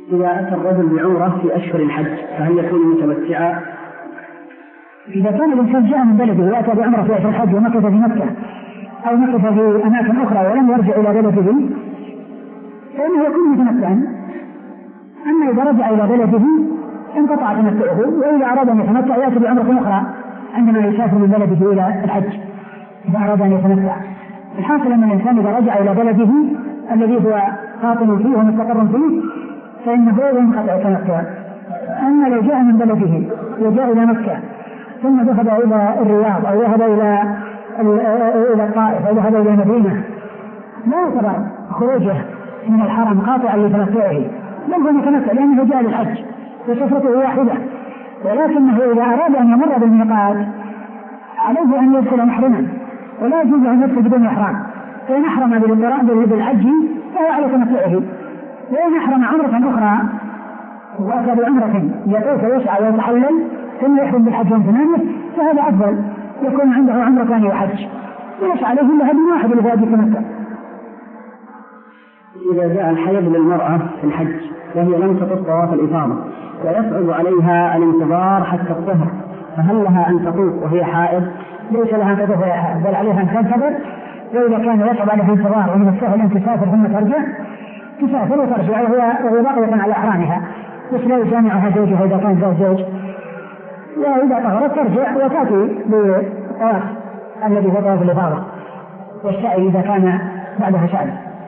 إذا أتى الرجل بعمرة في أشهر الحج فهل يكون متمتعا؟ إذا كان الإنسان جاء من بلده وأتى بعمرة في أشهر الحج ومكث في مكة أو مكث في أماكن أخرى ولم يرجع إلى بلده فإنه يكون متمتعا. أما إذا رجع إلى بلده انقطع تمتعه، وإذا أراد أن يتمتع يأتي بعمرة أخرى عندما يسافر من بلده إلى الحج إذا أراد أن يتمتع. الحاصل أن الإنسان إذا رجع إلى بلده الذي هو قاطن فيه ومستقر فيه فإنه ينقطع تمتعه. أما لو جاء من بلده وجاء إلى مكة ثم ذهب إلى الرياض أو ذهب إلى إلى الطائف أو ذهب إلى المدينة لا يعتبر خروجه من الحرم قاطعا لتمتعه، بل هو متمتع لأنه جاء للحج وسفرته واحدة. ولكنه إذا أراد أن يمر بالميقات عليه أن يدخل محرما، ولا يجوز أن يدخل بدون إحرام. فإن أحرم بالحج فهو على تمتعه، وإن أحرم عمرة أخرى وأتى بعمرة يطوف ويسعى ويتحلل ثم يحرم بالحج وامتنانه فهذا أفضل، يكون عنده عمرتان وحج وليس عليه إلا هدي واحد لذلك يتمتع. إذا جاء الحيض للمرأة في الحج وهي لم تطف طواف الإفاضة ويصعب عليها الانتظار حتى الطهر فهل لها أن تطوف وهي حائض؟ ليس لها أن تطوف وهي حائض، بل عليها أن تنتظر. وإذا كان يصعب عليها الانتظار ومن السهل أن تسافر ثم ترجع تسافر وترجع وهي باقية على إحرامها، بس لا يجامعها زوجها إذا كان ذا زوج، وإذا طهرت ترجع وتأتي بالطواف الذي هو طواف الإفاضة والسعي إذا كان بعدها سعي.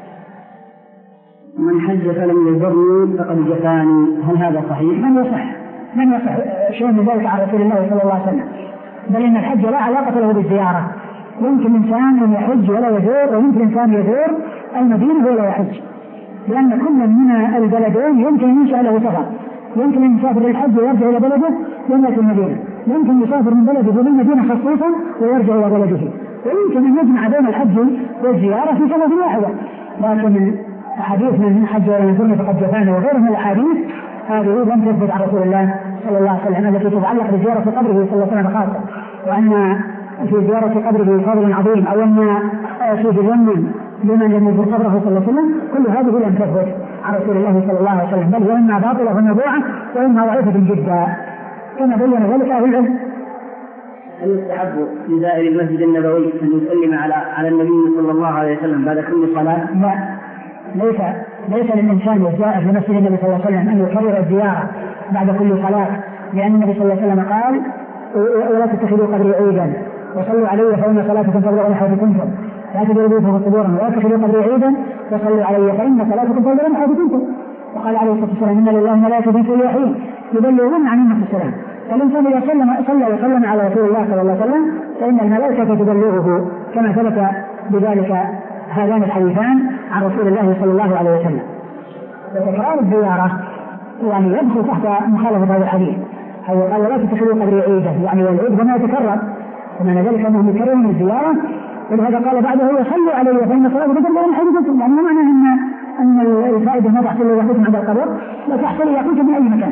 من حج فلم يزرني فقد جفاني، هل هذا صحيح؟ من يصح من يصح شيء من ذلك عن رسول الله صلى الله عليه وسلم، بل إن الحج لا علاقة له بالزيارة. يمكن إنسان أن يحج ولا يزور، ويمكن إنسان يزور المدينة ولا يحج، لأن كل من البلدين يمكن أن ينشأ له سفر. يمكن أن يسافر للحج ويرجع إلى بلده يملك المدينة، يمكن يسافر من بلده للمدينة خصوصا ويرجع إلى بلده، ويمكن أن يجمع بين الحج والزيارة في سنة واحدة. لكن حديث من حج ولا يزورني فقد جفاني وغيره من الأحاديث هذه لم تثبت عن رسول الله صلى الله عليه وسلم التي تتعلق بزيارة قبره صلى الله عليه وسلم خاصة، وأن في زيارة قبره فضل عظيم أو أن فيه ذم لمن لم يزور قبره صلى الله عليه وسلم، كل هذه لم تثبت عن رسول الله صلى الله عليه وسلم، بل هي إما باطلة وموضوعة وإما ضعيفة جدا كما بين ذلك أهل العلم. هل يستحب لزائر المسجد النبوي أن يسلم على على النبي صلى الله عليه وسلم بعد كل صلاة؟ لا، ليس ليس للإنسان الزائر لمسجد النبي صلى الله عليه وسلم أن يكرر الزيارة بعد كل صلاة، لأن النبي صلى الله عليه وسلم قال: ولا تتخذوا قبري عيدا وصلوا علي فإن صلاتكم تبلغ حيث كنتم، لا تجلسوا في قبورهم ولا تتخذوا قبري عيدا وصلوا علي فإن صلاتكم تبلغ حيث كنتم. وقال عليه الصلاة والسلام: إن لله ملائكة في كل حين يبلغون عن أمة السلام. فالإنسان إذا سلم صلى وسلم على رسول الله صلى الله عليه وسلم فإن الملائكة تبلغه، كما ثبت بذلك هذان الحديثان عن رسول الله صلى الله عليه وسلم. وتكرار الزيارة يعني يدخل تحت مخالفة هذا الحديث، أو قال: ولا تتخذوا قبري عيدا، يعني والعيد هنا يتكرر، ومعنى ذلك أنهم يكررون الزيارة. ولهذا قال بعده: وصلوا علي فإن صلاتكم تبلغ حيث كنتم، يعني معنى أن أن الفائدة ما تحصل إذا كنتم عند القبر، لا تحصل إذا كنتم من أي مكان.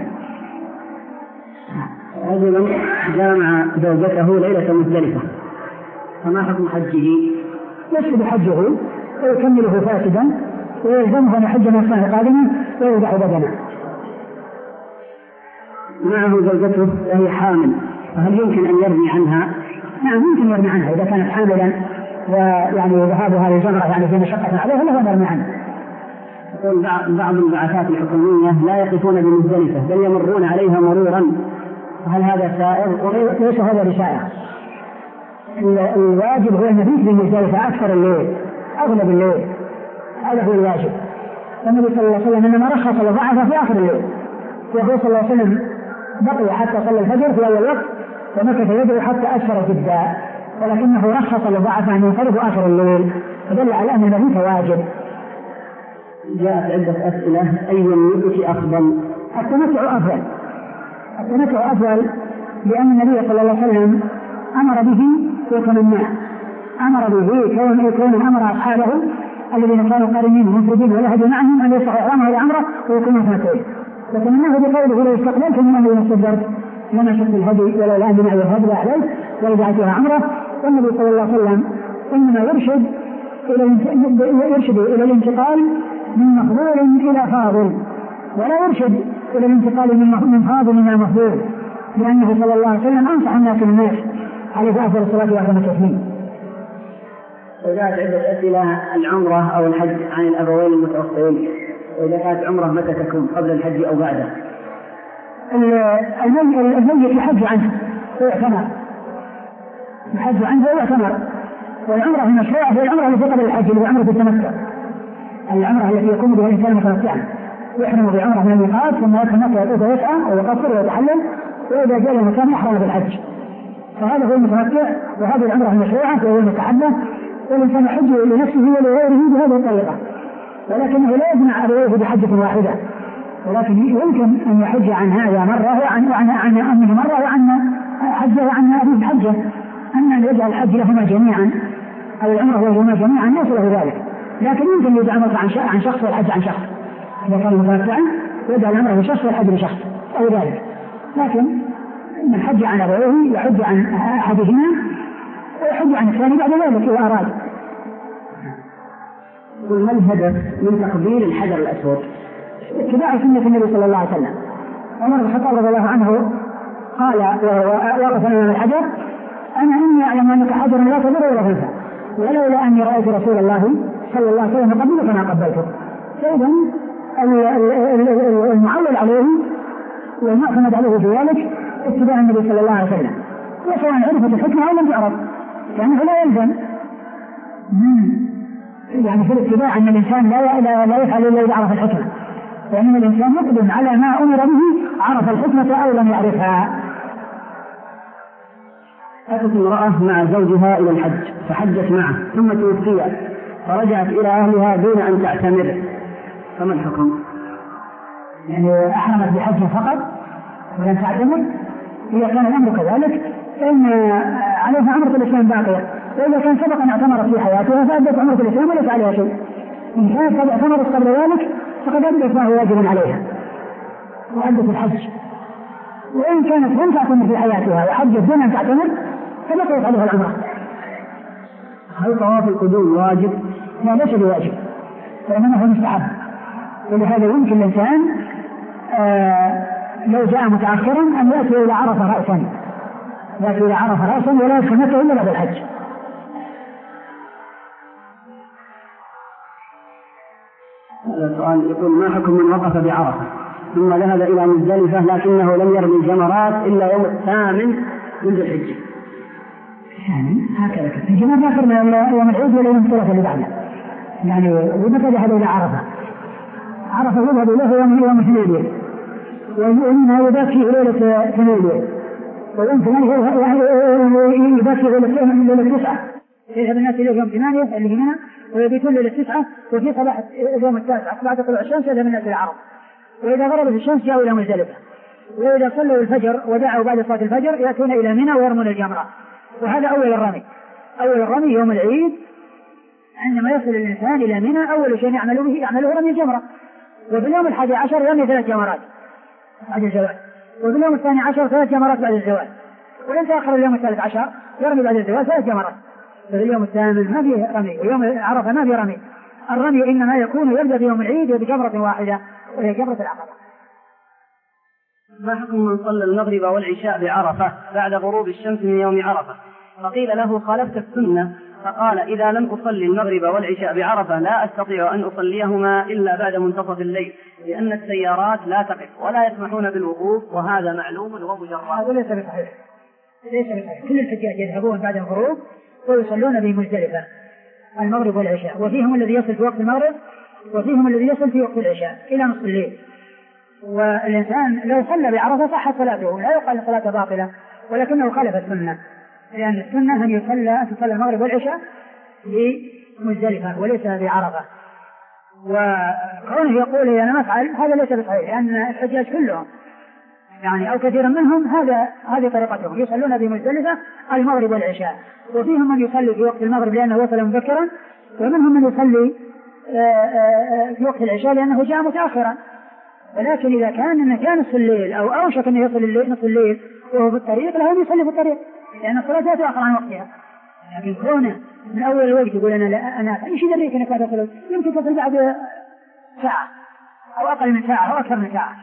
رجل جامع زوجته ليلة مزدلفة فما حكم حجه؟ يفسد حجه ويكمله فاسدا ويلزمه أن يحج من السنة القادمة ويوضع بدنه. معه زوجته وهي حامل، فهل يمكن أن يرمي عنها؟ نعم، يمكن يرمي عنها إذا كانت حاملا، ويعني ذهابها للجمرة يعني في مشقة عليها لا يرمي عنها. يقول بعض البعثات الحكومية لا يقفون بمزدلفة بل يمرون عليها مرورا، هل هذا سائر؟ ليس هذا بسائر. الواجب هو المبيت بمزدلفة أكثر الليل، أغلب الليل، هذا هو الواجب. النبي صلى الله عليه وسلم إنما رخص وضعف في آخر الليل، وهو صلى الله عليه وسلم بقي حتى صلى الفجر في أول وقت ومكث يدعو حتى أسفر جدا، ولكنه رخص وضعف أن ينفرد آخر الليل، فدل على أن المبيت واجب. جاءت عدة أسئلة: أي النسك أفضل؟ التمتع أفضل. التمتع أفضل لأن النبي صلى الله عليه وسلم أمر به وتمناه، أمر به كون يكون أمر أصحابه الذين كانوا قارنين مفردين ولا هدي معهم أن يصحوا إحرامه لعمره ويكونوا متمتعين، وتمناه بقوله: لو استقبلت من أهل المستدبر لما شق الهدي ولو الآن بمعي الهدي لأحليت ولجعلتها عمره. والنبي صلى الله عليه وسلم إنما يرشد إلى يرشد إلى الانتقال من مفضول إلى فاضل، ولا يرشد إلى الانتقال من فاضل إلى مفضول، لأنه صلى الله عليه وسلم أنصح الناس الناس عليه أفضل الصلاة وأتم التسليم. وإذا عدة أسئلة العمرة أو الحج عن الأبوين المتوفيين، وإذا كانت عمرة متى تكون قبل الحج أو بعده؟ الميت يحج عنه ويعتمر، يحج عنه ويعتمر، والعمرة المشروعة هي العمرة التي قبل الحج اللي هي عمرة التمتع، العمرة التي يقوم بها الإنسان متمتعا، يحرم بعمرة من الميقات ثم يدخل مكة يطوف ويسعى ويقصر ويتحلل، وإذا جاء المكان يحرم بالحج، فهذا هو المتمتع وهذه العمرة المشروعة وهو المتحلل، والإنسان يحج لنفسه ولغيره بهذه الطريقة، ولكنه لا يجمع أبويه بحجة واحدة، ولكن يمكن أن يحج عن هذا مرة وعن عن عن أمه مرة وعن حجه وعن أبيه بحجة، أما أن يجعل الحج لهما جميعا أو العمرة لهما جميعا ليس له ذلك، لكن يمكن يجعل عمرة عن شخص والحج عن شخص، إذا كان متمتعا يجعل العمرة لشخص والحج لشخص أو ذلك، لكن من حج عن أبويه يحج عن أحدهما ويحج عن الثاني بعد ذلك إذا أراد. ما الهدف من تقبيل الحجر الأسود؟ اتباع سنة النبي صلى الله عليه وسلم. عمر بن الخطاب رضي الله عنه قال وقف أمام الحجر: أنا إني أعلم أنك حجر لا تضر ولا تنفع، ولولا أني رأيت رسول الله صلى الله عليه وسلم قبلك ما قبلته. فإذا المعول عليه والمعتمد عليه في ذلك اتباع النبي صلى الله عليه وسلم، وسواء عرفت الحكمة أو لم تعرف، لأنه لا يلزم يعني في الاتباع أن الإنسان لا لا يفعل إلا إذا عرف الحكمة، لأن الإنسان يقدم على ما أمر به عرف الحكمة أو لم يعرفها. أتت امرأة مع زوجها إلى الحج فحجت معه ثم توفي فرجعت إلى أهلها دون أن تعتمر، فما الحكم؟ يعني أحرمت بحج فقط ولم تعتمر، إذا كان الأمر كذلك فإن عليها عمرة الإسلام باقية، وإذا كان سبق أن اعتمرت في حياتها فأدت عمرة الإسلام وليس عليها شيء، إن كانت قد اعتمرت قبل ذلك فقد أدت ما هو واجب عليها وأدت الحج، وإن كانت لم تعتمر في حياتها وحجت دون أن تعتمر فبقيت عليها العمرة. هل طواف القدوم واجب؟ لا ليس بواجب، فإنما هو مستحب، ولهذا يمكن الإنسان آه لو جاء متأخرا أن يأتي إلى عرفة رأسا، يأتي إلى عرفة رأسا ولا يدخل مكة إلا بعد الحج. هذا السؤال يقول: ما حكم من وقف بعرفة ثم ذهب إلى مزدلفة لكنه لم يرمي الجمرات إلا يوم الثامن من ذي الحجة؟ يعني هكذا الجمرات ما ترمى إلا يوم العيد ولا يوم الثلاثاء اللي بعده، يعني ومتى ذهب إلى عرفة؟ عرفة يذهب إليه يوم يوم اثنين، ومنها يبات فيه ليلة ثمانية، ويوم ثمانية يبات فيه ليلة تسعة، يذهب الناس إليه يوم ثمانية اللي هنا ويبيتون ليلة تسعة، وفي صباح اليوم التاسع بعد طلوع الشمس يذهب الناس إلى عرفة، وإذا غربت الشمس جاءوا إلى مزدلفة، وإذا صلوا الفجر ودعوا بعد صلاة الفجر يأتون إلى منى ويرمون الجمرة. وهذا أول الرمي، أول الرمي يوم العيد عندما يصل الإنسان إلى منى أول شيء يعمل به يعمله رمي الجمرة، وفي اليوم الحادي عشر يرمي ثلاث جمرات بعد الزوال، وفي اليوم الثاني عشر ثلاث جمرات بعد الزوال، وإن تأخر اليوم الثالث عشر يرمي بعد الزوال ثلاث جمرات، ففي اليوم الثامن ما فيه رمي، ويوم عرفة ما فيه رمي. الرمي إنما يكون يبدأ في يوم العيد بجمرة واحدة وهي جمرة العقبة. ما حكم من صلى المغرب والعشاء بعرفة بعد غروب الشمس من يوم عرفة؟ فقيل له: خالفت السنة، فقال: إذا لم أصلي المغرب والعشاء بعرفة لا أستطيع أن أصليهما إلا بعد منتصف الليل، لأن السيارات لا تقف ولا يسمحون بالوقوف، وهذا معلوم ومجرد. هذا ليس بصحيح، ليس بصحيح. كل الحجاج يذهبون بعد الغروب ويصلون بمزدلفة المغرب والعشاء، وفيهم الذي يصل في وقت المغرب وفيهم الذي يصل في وقت العشاء إلى نصف الليل. والإنسان لو صلى بعرفة صحت صلاته، لا يقال صلاة باطلة، ولكنه خالف السنة، لأن السنة أن يصلى أن تصلى المغرب والعشاء بمزدلفة وليس بعرفة. وكونه يقول أنا ما أفعل هذا ليس بصحيح، لأن الحجاج كلهم يعني أو كثير منهم هذا هذه طريقتهم، يصلون بمزدلفة المغرب والعشاء، وفيهم من يصلي في وقت المغرب لأنه وصل مبكرا، ومنهم من يصلي في وقت العشاء لأنه جاء متأخرا. ولكن إذا كان كان نصف الليل أو أوشك أن يصل الليل نصف الليل وهو في الطريق له أن يصلي في الطريق، لأن الصلاة لا تؤخر عن وقتها. لكن كونه من أول الوقت يقول أنا لا أنا إيش يدريك أنك لا تصل، يمكن تصل بعد ساعة أو أقل من ساعة أو أكثر من ساعة.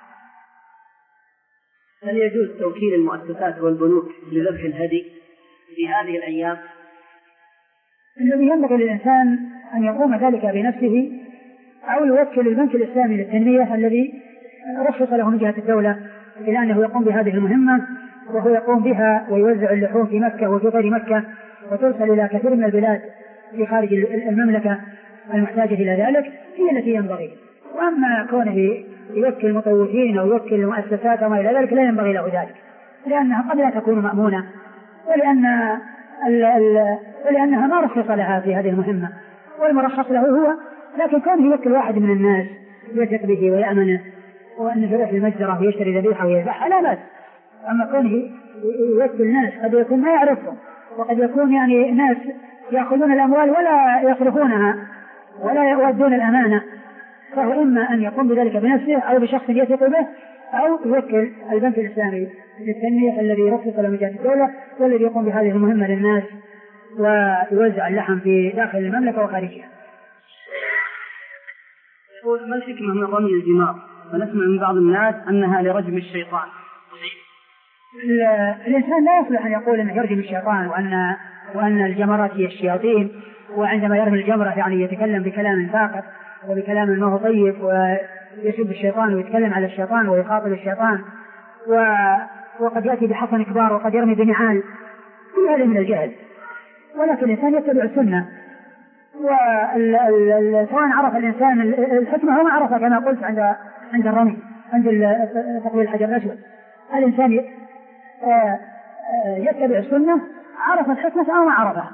هل يجوز توكيل المؤسسات والبنوك لذبح الهدي في هذه الأيام؟ الذي ينبغي للإنسان أن يقوم ذلك بنفسه أو يوكل البنك الإسلامي للتنمية الذي رخص له من جهة الدولة إلى أنه يقوم بهذه المهمة، وهو يقوم بها ويوزع اللحوم في مكة وفي غير مكة وترسل إلى كثير من البلاد في خارج المملكة المحتاجة إلى ذلك، هي التي ينبغي. وأما كونه يوكل مطوفين أو يوكل مؤسسات وما إلى ذلك لا ينبغي له ذلك، لأنها قد لا تكون مأمونة، ولأن ال ال ولأنها ما رخص لها في هذه المهمة، والمرخص له هو. لكن كونه يوكل واحد من الناس يثق به ويأمنه وأنه يروح المتجر ويشتري ذبيحة ويذبحها لا بأس. أما كونه يوكل ناس قد يكون ما يعرفهم، وقد يكون يعني ناس يأخذون الأموال ولا يصرفونها ولا يؤدون الأمانة، فهو إما أن يقوم بذلك بنفسه أو بشخص يثق به، أو يوكل البنك الإسلامي للتنمية الذي رخص له من جهة الدولة والذي يقوم بهذه المهمة للناس ويوزع اللحم في داخل المملكة وخارجها. يقول: ما الحكمة من رمي الجمار؟ فنسمع من بعض الناس أنها لرجم الشيطان. الإنسان لا يصلح أن يقول أنه يرجم الشيطان وأن وأن الجمرات هي الشياطين، وعندما يرمي الجمرة يعني يتكلم بكلام فاقد وبكلام ما هو طيب ويسب الشيطان ويتكلم على الشيطان ويخاطب الشيطان، وقد يأتي بحصن كبار وقد يرمي بنعال. كل هذا من الجهل. ولكن الإنسان يتبع السنة، وسواء عرف الإنسان الحكمة وما عرفها كما قلت عند عند الرمي عند تقويل الحجر الأسود. الإنسان يتبع السنة عرف الحكمة أو ما عرفها.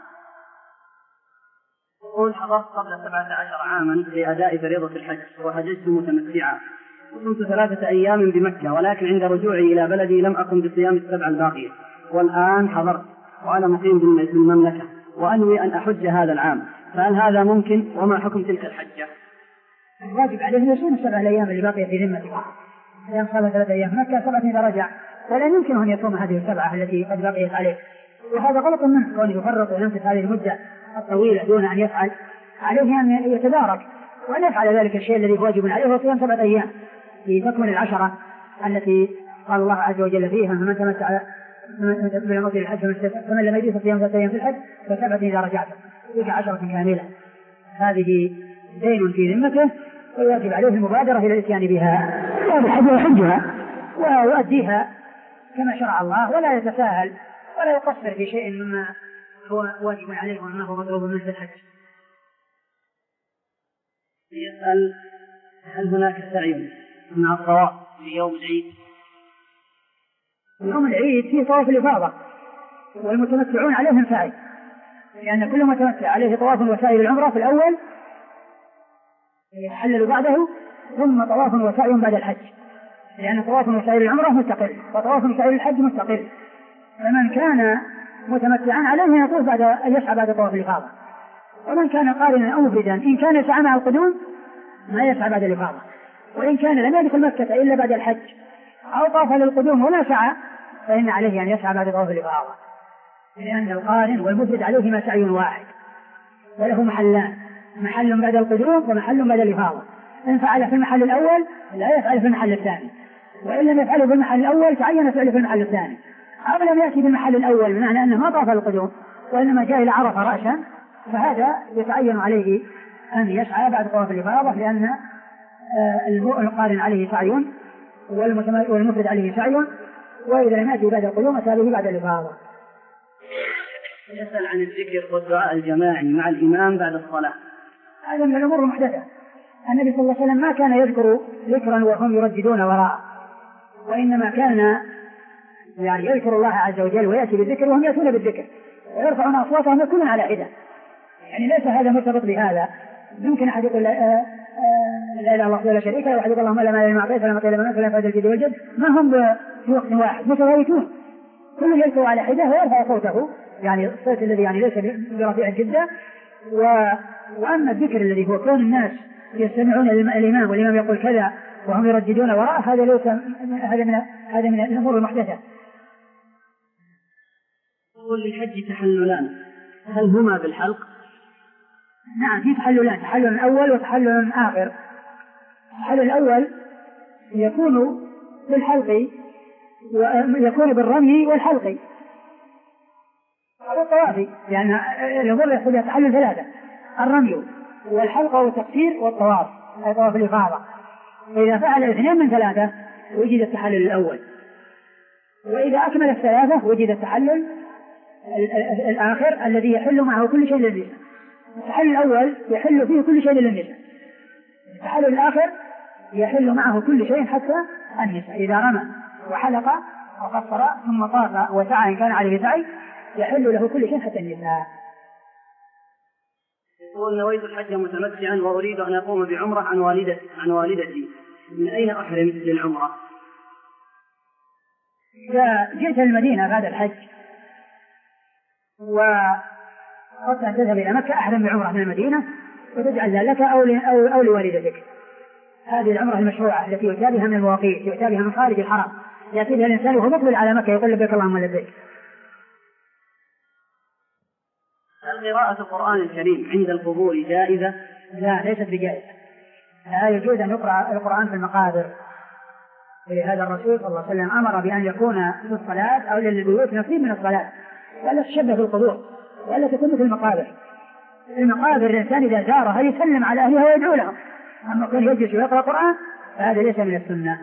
يقول: حضرت قبل سبعة عشر عاما لأداء فريضة الحج وحججت متمتعا وكنت ثلاثة أيام بمكة، ولكن عند رجوعي إلى بلدي لم أقم بصيام السبع الباقية، والآن حضرت وأنا مقيم بالمملكة وأنوي أن أحج هذا العام، فهل هذا ممكن؟ وما حكم تلك الحجة؟ الواجب عليه أن يصوم السبع الأيام اللي باقية في ذمته، أيام صام ثلاثة أيام مكة سبعة إذا رجع، ولا يمكن أن يصوم هذه السبعة التي قد بقيت عليه. وهذا غلط منه كونه يفرط وينفذ هذه المدة الطويلة دون أن يفعل. عليه أن يتدارك وأن يفعل ذلك الشيء الذي واجب عليه هو صيام سبعة أيام لتكمل العشرة التي قال الله عز وجل فيها: فمن تمتع بالعمرة الحج فمن لم يجد فصيام ثلاثة أيام في الحج فسبعة إذا رجعت، تلك عشرة كاملة. هذه دين في ذمته ويجب عليه المبادرة إلى الإتيان بها، وهذا الحج يحجها ويؤديها كما شرع الله، ولا يتساهل ولا يقصر في شيء مما هو واجب عليه وما هو مطلوب منه في الحج. يسأل: هل هناك سعي مع الطواف في يوم العيد؟ يوم العيد فيه طواف الإفاضة والمتمتعون عليهم سعي، لأن كل متمتع عليه طواف وسعي العمرة في الأول يحلل بعده، ثم طواف وسعي بعد الحج، لأن طواف وسعي العمرة مستقل وطواف وسعي الحج مستقل. فمن كان متمتعا عليه يطوف بعد أن يسعى بعد طواف الإفاضة، ومن كان قارنا أو مفردا إن كان يسعى مع القدوم ما يسعى بعد الإفاضة، وإن كان لم يدخل مكة إلا بعد الحج أو طاف للقدوم ولا سعى فإن عليه أن يسعى بعد طواف الإفاضة، لأن القارن والمفرد عليهما سعي واحد وله محلان، محل بعد القدوم ومحل بعد الإفاضة. إن فعل في المحل الأول لا يفعل في المحل الثاني، وإن لم يفعله في المحل الأول تعين فعله في المحل الثاني، أو لم يأتي في المحل الأول بمعنى أنه ما طاف القدوم وإنما جاء إلى عرفة رأسا، فهذا يتعين عليه أن يسعى بعد طواف الإفاضة، لأن القارن عليه سعي والمفرد عليه سعي، وإذا لم يأتي بعد القدوم أتى به بعد الإفاضة. يسأل عن الذكر والدعاء الجماعي مع الإمام بعد الصلاة. هذا من الأمور المحدثة. النبي صلى الله عليه وسلم ما كان يذكر ذكرا وهم يرددون وراء، وإنما كان يعني يذكر الله عز وجل ويأتي بالذكر وهم يأتون بالذكر ويرفعون أصواتهم يكونون على حدة. يعني ليس هذا مرتبط بهذا. يمكن أحد يقول لا إله إلا الله ولا شريك له، وأحد يقول اللهم لا مانع لما أعطيت ولا معطي لما منعت ولا ينفع ذا الجد والجد، ما هم في وقت واحد متفاوتون، كل يذكر على حدة ويرفع صوته، يعني الصوت الذي يعني ليس برفيع جدا. و... وأما الذكر الذي هو كون الناس يستمعون الإمام والإمام يقول كذا وهم يرددون وراء، هذا ليس هذا من هذا من الأمور المحدثة. يقول للحج تحللان، هل هما بالحلق؟ نعم، في تحللان، تحلل أول وتحلل آخر. التحلل الأول يكون بالحلق ويكون بالرمي والحلق هذا الطوافي، لأن الأمور يحصل التحلل ثلاثة: الرمي والحلق والتقصير والطواف، هذا طواف الإفاضة. فإذا فعل اثنين من ثلاثة وجد التحلل الأول، وإذا أكمل الثلاثة وجد التحلل الآخر الذي يحل معه كل شيء للنساء. التحلل الأول يحل فيه كل شيء للنساء، التحلل الآخر يحل معه كل شيء حتى النساء. إذا رمى وحلق وقصر ثم طاف وسعى إن كان عليه سعي يحل له كل شيء حتى النساء. يقول: نويت الحج متمتعا وأريد أن أقوم بعمرة عن والدتي عن والدتي من أين أحرم للعمرة؟ إذا جئت المدينة بعد الحج وقد أن تذهب إلى مكة أحرم بعمرة من المدينة وتجعل لك أو, أو, أو لوالدتك. هذه العمرة المشروعة التي يؤتى بها من المواقيت، يؤتى بها من خارج الحرم، يأتي بها الإنسان وهو مقبل على مكة يقول: لبيك اللهم لبيك. هل قراءة القرآن الكريم عند القبور جائزة؟ لا، ليست بجائزة. لا يجوز أن يقرأ القرآن في المقابر، ولهذا الرسول صلى الله عليه وسلم أمر بأن يكون في الصلاة أو للبيوت نصيب من الصلاة، ولا تشبه في القبور ولا تكون في المقابر. المقابر الإنسان إذا زارها يسلم على أهلها ويدعو لهم، أما كان يجلس ويقرأ القرآن فهذا ليس من السنة.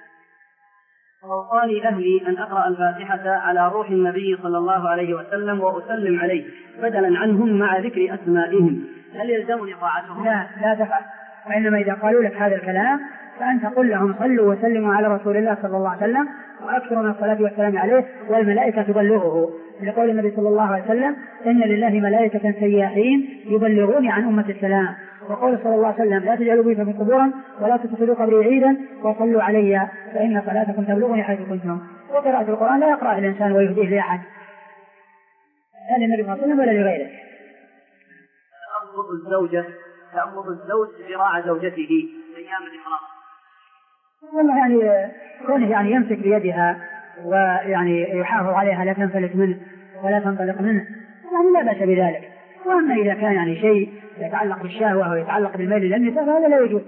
وقال أهلي أن أقرأ الفاتحة على روح النبي صلى الله عليه وسلم وأسلم عليه بدلا عنهم مع ذكر أسمائهم، هل يلزمني طاعتهم؟ لا، لا تفعل. وإنما إذا قالوا لك هذا الكلام فأنت قل لهم: صلوا وسلموا على رسول الله صلى الله عليه وسلم وأكثروا من الصلاة والسلام عليه والملائكة تبلغه، لقول النبي صلى الله عليه وسلم: إن لله ملائكة سياحين يبلغوني عن أمة السلام. وقول صلى الله عليه وسلم: لا تجعلوا بيوتكم قبورا ولا تتخذوا قبري عيدا وصلوا علي فإن صلاتكم تبلغني حيث كنتم. وقراءة القرآن لا يقرأ الإنسان ويهديه لأحد، لا للنبي صلى الله عليه وسلم ولا لغيره. تأخذ الزوجة تأخذ الزوج ذراع زوجته أيام الإحرام. والله يعني كونه يعني يمسك بيدها ويعني يحافظ عليها لا تنفلت منه ولا تنطلق منه يعني لا بأس بذلك. وأما إذا كان يعني شيء يتعلق بالشهوة ويتعلق بالميل للنساء فهذا لا يجوز.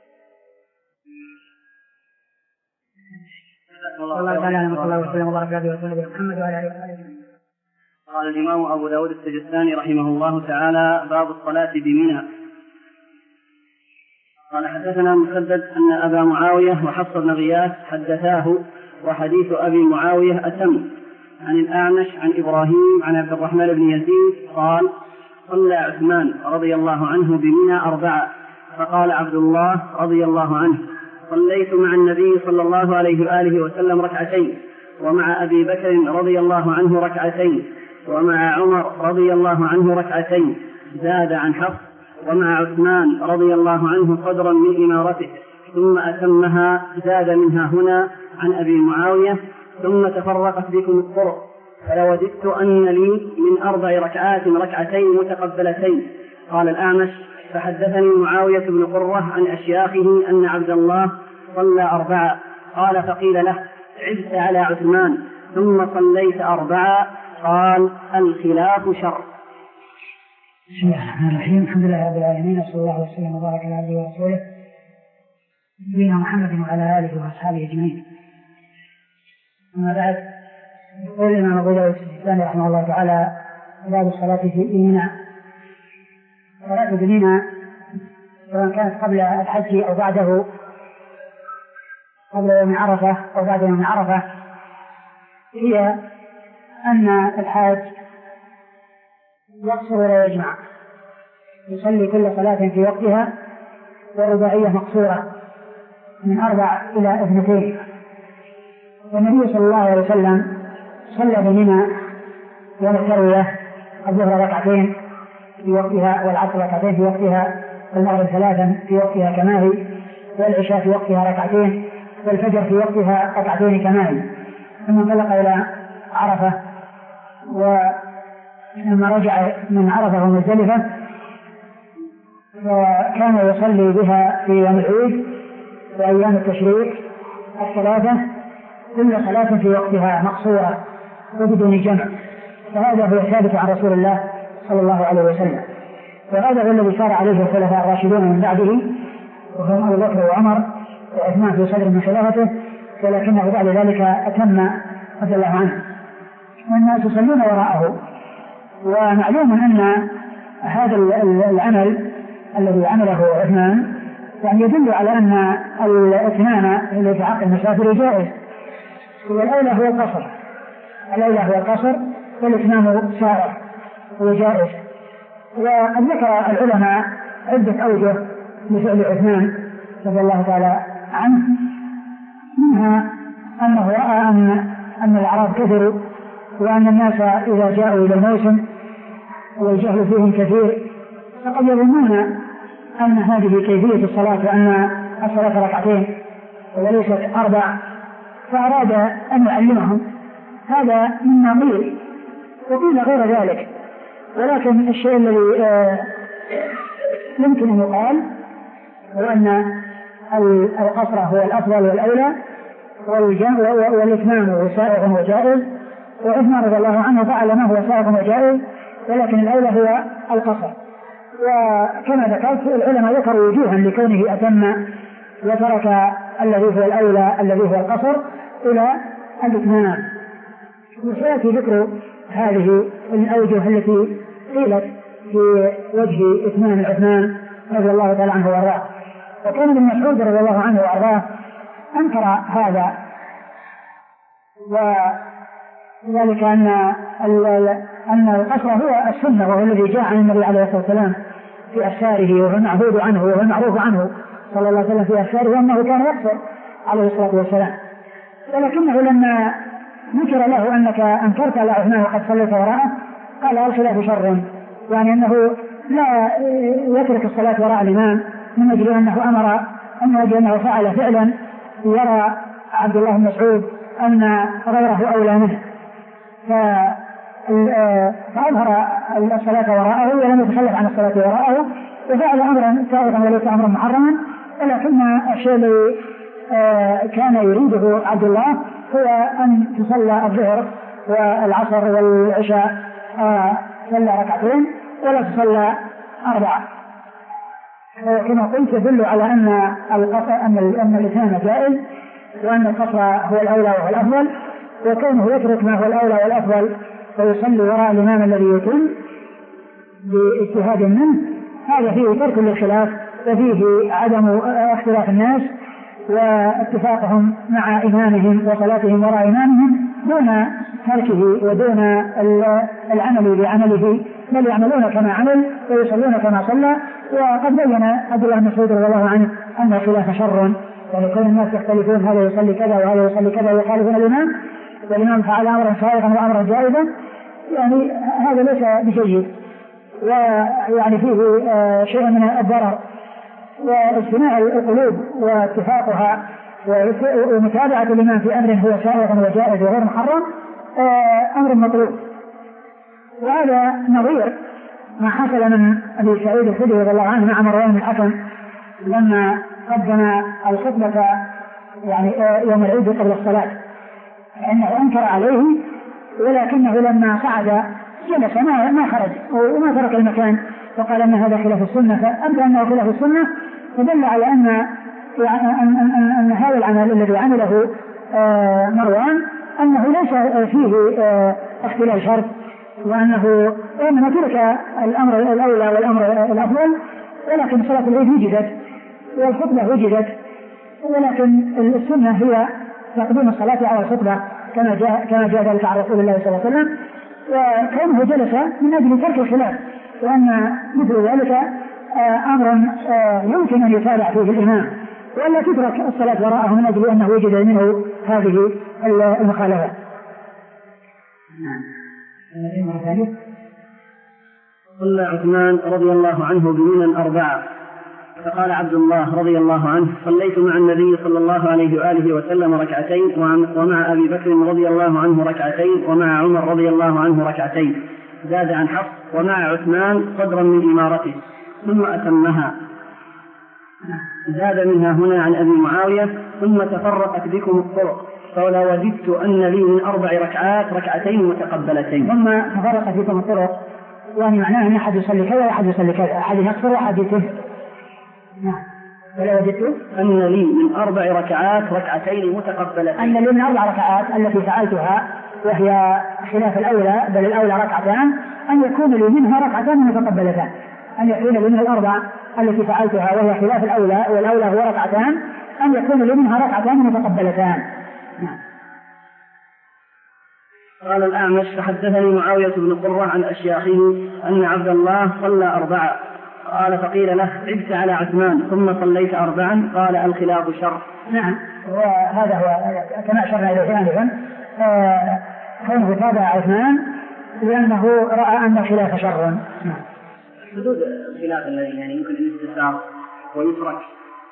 الله تعالى على الله وسلم وبارك على رسوله محمد وعلى آله وصحبه. قال الإمام أبو داود السجستاني رحمه الله تعالى: باب الصلاة بمنى. قال: حدثنا مسدد أن أبا معاوية وحفص بن غياث حدثاه، وحديث أبي معاوية أتم، عن الأعمش عن إبراهيم عن عبد الرحمن بن يزيد قال: صلى عثمان رضي الله عنه بمنى أربعة، فقال عبد الله رضي الله عنه: صليت مع النبي صلى الله عليه وآله وسلم ركعتين، ومع أبي بكر رضي الله عنه ركعتين، ومع عمر رضي الله عنه ركعتين، زاد عن حفص، ومع عثمان رضي الله عنه قدرا من إمارته، ثم أتمها زاد منها هنا عن أبي معاوية، ثم تفرقت بكم الطرق، فلوددت أن لي من أربع ركعات ركعتين متقبلتين. قال الأعمش: فحدثني معاوية بن قرة عن أشياخه أن عبد الله صلى أربعة. قال: فقيل له: عدت على عثمان ثم صليت أربعة. قال: الخلاف شر. بسم الله الرحمن الرحيم. الحمد لله رب العالمين، وصلى الله وسلم وبارك على عبده ورسوله نبينا محمد وعلى آله وأصحابه أجمعين. أما بعد، يقول الإمام أبو داود السجستاني رحمه الله تعالى: باب الصلاة في منى. الصلاة في منى سواء كانت قبل الحج أو بعده، قبل يوم عرفة أو بعد يوم عرفة، هي أن الحاج يقصر ولا يجمع، يصلي كل صلاة في وقتها، والرباعية مقصورة من أربع إلى اثنتين. والنبي صلى الله عليه وسلم صلى بمنى يوم التروية الظهر ركعتين في وقتها، والعصر ركعتين في وقتها، والمغرب ثلاثا في وقتها كما هي، والعشاء في وقتها ركعتين، والفجر في وقتها ركعتين كما هي. ثم انطلق إلى عرفة، ولما رجع من عرفة ومزدلفة فكان يصلي بها في يوم العيد وأيام التشريق الثلاثة، كل صلاة في وقتها مقصورة وبدون جمع. فهذا هو ثابت عن رسول الله صلى الله عليه وسلم، وهذا هو الذي سار عليه الخلفاء الراشدون من بعده، وهم أبو بكر وعمر وعثمان في صدر من خلافته، ولكنه بعد ذلك أتم رضي الله عنه، والناس يصلون وراءه. ومعلوم أن هذا العمل الذي عمله عثمان يعني يدل على أن الإتمام الذي في حق المسافر جائز، والأولى هو القصر، الأولى هو القصر والإتمام سائر وجائز. وقد ذكر العلماء عدة أوجه لفعل عثمان رضي الله تعالى عنه، منها أنه رأى أن أن الأعراب كثروا، وأن الناس إذا جاءوا إلى الموسم والجهل فيهم كثير فقد يظنون أن هذه كيفية الصلاة وأن الصلاة ركعتين وليست أربع، فأراد أن يعلمهم. هذا مما قيل، وقيل غير ذلك، ولكن الشيء الذي آه يمكن أن يقال هو أن القصر هو الأفضل والأولى، والإتمام سائغ وجائز، وعثمان رضي الله عنه فعل ما هو سائغ وجائز، ولكن الأولى هو القصر. وكما ذكرت العلماء ذكروا وجوها لكونه أتم وترك الذي هو الأولى الذي هو القصر إلى الإتمام. وسيأتي ذكر هذه الأوجه التي قيلت في وجه إتمام عثمان رضي الله تعالى عنه وارضاه. وكان ابن مسعود رضي الله عنه وارضاه أنكر هذا، وذلك أن أن القصر هو السنة، وهو الذي جاء عن النبي عليه الصلاة والسلام في أسفاره، وهو المعهود عنه وهو المعروف عنه صلى الله عليه وسلم في أسفاره، وأنه كان يقصر عليه الصلاة والسلام. ولكنه لما ذكر له أنك أنكرت على عثمان وقد صليت وراءه قال الخلاف شر، يعني أنه لا يترك الصلاة وراء الإمام من أجل أنه أمر من أجل أنه فعل فعلا يرى عبد الله بن مسعود أن غيره أولى منه، فأظهر الصلاة وراءه ولم يتخلف عن الصلاة وراءه، وفعل أمرا سائغا وليس أمرا محرما. ولكن الشيء الذي كان يريده عبد الله هو أن تصلى الظهر والعصر والعشاء صلى ركعتين ولا تصلى أربعة. كما قلت يدل على أن القصر أن الإتمام جائز، وأن القصر هو الأولى وهو الأفضل، وكونه يترك ما هو الأولى والأفضل ويصلي وراء الإمام الذي يتم باجتهاد منه، هذا فيه ترك للخلاف، وفيه عدم اختلاف الناس واتفاقهم مع إمامهم وصلاتهم وراء إمامهم دون تركه ودون العمل بعمله، بل يعملون كما عمل ويصلون كما صلى. وقد بين عبد الله بن مسعود رضي الله عنه أن الخلاف شر، يعني كون الناس يختلفون هذا يصلي كذا وهذا يصلي كذا ويخالفون الإمام، والإمام فعل أمرا سائغا وأمرا جائزا، يعني هذا ليس بجيد، ويعني فيه شيء من الضرر. واجتماع القلوب واتفاقها ومتابعة الإمام في أمر هو سائغ وجائز وغير محرم أمر مطلوب. وهذا نظير ما حصل من أبي سعيد الخدري رضي الله عنه مع مروان الحكم لما قدم الخطبة يعني يوم العيد قبل الصلاة، أنه أنكر عليه، ولكنه لما صعد جلس ما خرج وما ترك المكان، وقال أن هذا خلاف السنة، فأبدأ أنه خلاف السنة، فدل على أن أن أن أن هذا العمل الذي عمله مروان أنه ليس فيه اختلاف شرط، وأنه إنما ترك الأمر الأولى والأمر الأفضل، ولكن صلاة العيد وجدت والخطبة وجدت، ولكن السنة هي تقديم الصلاة على الخطبة كما جاء كما جاء ذلك عن رسول الله صلى الله عليه وسلم، وكونه جلس من أجل ترك الخلاف، وأن مثل ذلك أمر يمكن أن يتابع فيه الإمام، وألا تترك الصلاة وراءه من أجل أنه وجد منه هذه المخالفة. نعم. صلى عثمان رضي الله عنه بمنى أربعة، فقال عبد الله رضي الله عنه: صليت مع النبي صلى الله عليه وآله وسلم ركعتين، ومع أبي بكر رضي الله عنه ركعتين، ومع عمر رضي الله عنه ركعتين. زاد عن حفص: ومع عثمان قدرا من إمارته، ثم أتمها. زاد منها هنا عن أبي معاوية: ثم تفرقت بكم الطرق، فولا وجدت أن لي من أربع ركعات ركعتين متقبلتين. ثم تفرقت بكم الطرق، يعني معناه أن أحد يصلي كذا وأحد يصلي كذا، أحد يقصر وأحد يتم. ولو وجدت أن لي من أربع ركعات ركعتين متقبلتين. أن لي من أربع ركعات التي فعلتها وهي خلاف الأولى بل الأولى ركعتان أن يكون لي منها ركعتان متقبلتان. أن يكون لي من الأربع التي فعلتها وهي خلاف الأولى والأولى هو ركعتان أن يكون لي منها ركعتان متقبلتان. نعم. قال الأعمش فحدثني معاوية بن قرة عن أشياخه أن عبد الله صلى أربعة قال فقيل له عدت على عثمان ثم صليت أربعا قال الخلاف شر. نعم وهذا هو كما أشرنا إليه آنفا كونه تابع عثمان لأنه رأى أن الخلاف شر. نعم. حدود الخلاف الذي يعني يمكن أن يستثار ويترك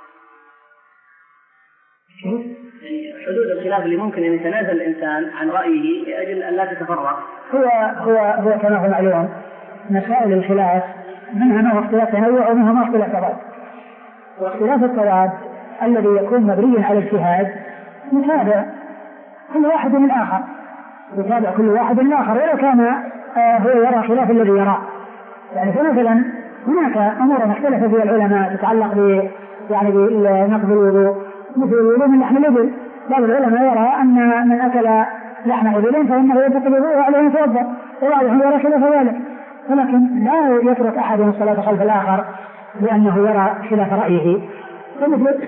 يعني حدود الخلاف اللي ممكن أن يتنازل الإنسان عن رأيه لأجل أن لا تتفرق. هو هو هو كما هو معلوم مسائل الخلاف منها ما هو اختلاف تنوع ومنها ما اختلاف تضاد. واختلاف التضاد الذي يكون مبنيا على اجتهاد متابع كل واحد من الآخر يتابع كل واحد من الآخر ولو كان آه هو يرى خلاف الذي يراه. يعني فمثلا هناك أمور مختلفة في العلماء تتعلق ب يعني بنقض الوضوء مثل الوضوء من لحم الإبل. بعض العلماء يرى أن من أكل لحم إبل فإنه ينتقض الوضوء وعليه يتوضأ وبعضهم يرى خلاف ذلك. ولكن لا يترك أحد الصلاة خلف الآخر لأنه يرى خلاف رأيه. فمثل